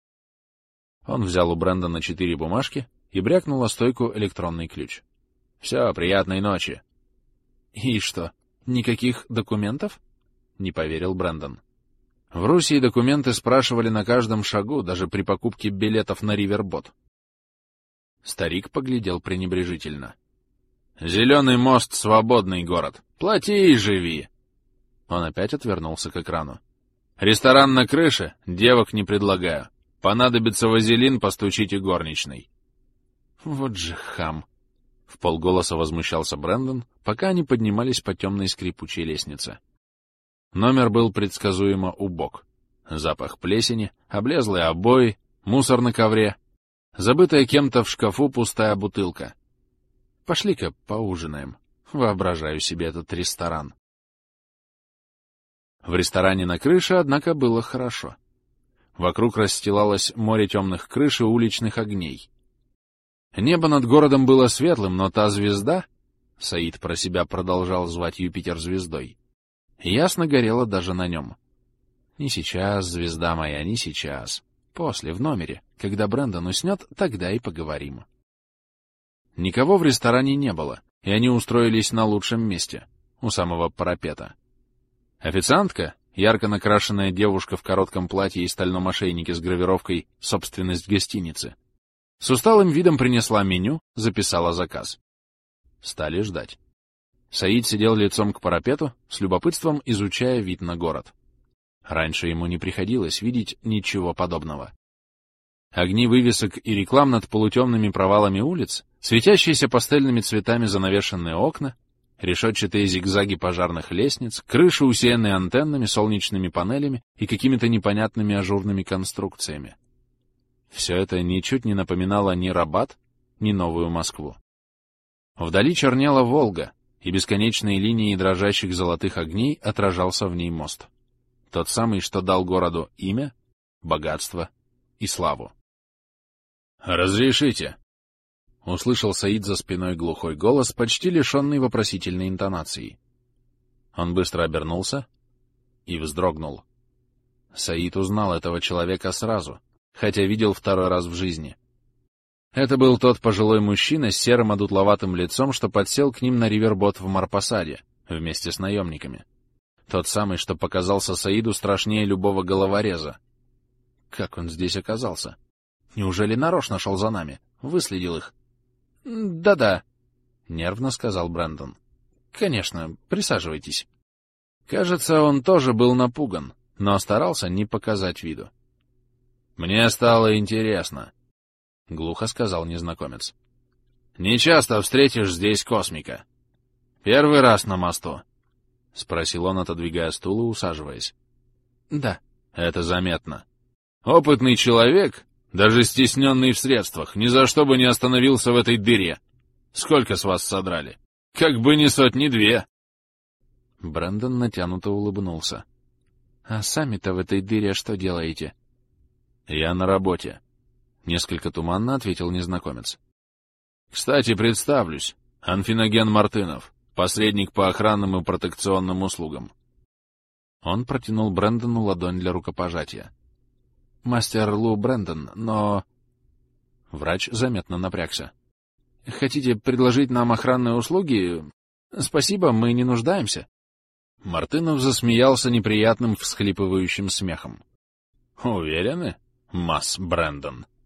Он взял у Брэндона четыре бумажки и брякнул о стойку электронный ключ. «Все, приятной ночи!» «И что, никаких документов?» — не поверил Брэндон. В Руси документы спрашивали на каждом шагу, даже при покупке билетов на Ривербот. Старик поглядел пренебрежительно. «Зеленый мост — свободный город. Плати и живи!» Он опять отвернулся к экрану. «Ресторан на крыше? Девок не предлагаю. Понадобится вазелин, постучите горничной». «Вот же хам!» — вполголоса возмущался Брэндон, пока они поднимались по темной скрипучей лестнице. Номер был предсказуемо убог. Запах плесени, облезлые обои, мусор на ковре, забытая кем-то в шкафу пустая бутылка. «Пошли-ка поужинаем. Воображаю себе этот ресторан». В ресторане на крыше, однако, было хорошо. Вокруг расстилалось море темных крыш и уличных огней. Небо над городом было светлым, но та звезда, Саид про себя продолжал звать Юпитер звездой, ясно горела даже на нем. Не сейчас, звезда моя, не сейчас. После, в номере. Когда Брэндон уснет, тогда и поговорим. Никого в ресторане не было, и они устроились на лучшем месте, у самого парапета. Официантка, ярко накрашенная девушка в коротком платье и стальном ошейнике с гравировкой «Собственность гостиницы», с усталым видом принесла меню, записала заказ. Стали ждать. Саид сидел лицом к парапету, с любопытством изучая вид на город. Раньше ему не приходилось видеть ничего подобного. Огни вывесок и реклам над полутемными провалами улиц, светящиеся пастельными цветами занавешенные окна, решетчатые зигзаги пожарных лестниц, крыши, усеянные антеннами, солнечными панелями и какими-то непонятными ажурными конструкциями. Все это ничуть не напоминало ни Рабат, ни Новую Москву. Вдали чернела Волга, и бесконечной линией дрожащих золотых огней отражался в ней мост. Тот самый, что дал городу имя, богатство и славу. «Разрешите?» — услышал Саид за спиной глухой голос, почти лишенный вопросительной интонации. Он быстро обернулся и вздрогнул. Саид узнал этого человека сразу, хотя видел второй раз в жизни. Это был тот пожилой мужчина с серым одутловатым лицом, что подсел к ним на Ривербот в Марпасаде вместе с наемниками. Тот самый, что показался Саиду страшнее любого головореза. Как он здесь оказался? Неужели нарочно шел за нами? Выследил их? «Да-да», — нервно сказал Брэндон. «Конечно, присаживайтесь». Кажется, он тоже был напуган, но старался не показать виду. «Мне стало интересно», — глухо сказал незнакомец. «Не часто встретишь здесь космика. Первый раз на мосту?» — спросил он, отодвигая стул и усаживаясь. «Да». «Это заметно. Опытный человек, даже стесненный в средствах, ни за что бы не остановился в этой дыре. Сколько с вас содрали? Как бы не сотни-две». Брэндон натянуто улыбнулся. «А сами-то в этой дыре что делаете?» «Я на работе», — несколько туманно ответил незнакомец. «Кстати, представлюсь. Анфиноген Мартынов, посредник по охранным и протекционным услугам». Он протянул Брэндону ладонь для рукопожатия. «Мастер Лу Брэндон, но...» Врач заметно напрягся. «Хотите предложить нам охранные услуги? Спасибо, мы не нуждаемся». Мартынов засмеялся неприятным всхлипывающим смехом. «Уверены, масс Брэндон?»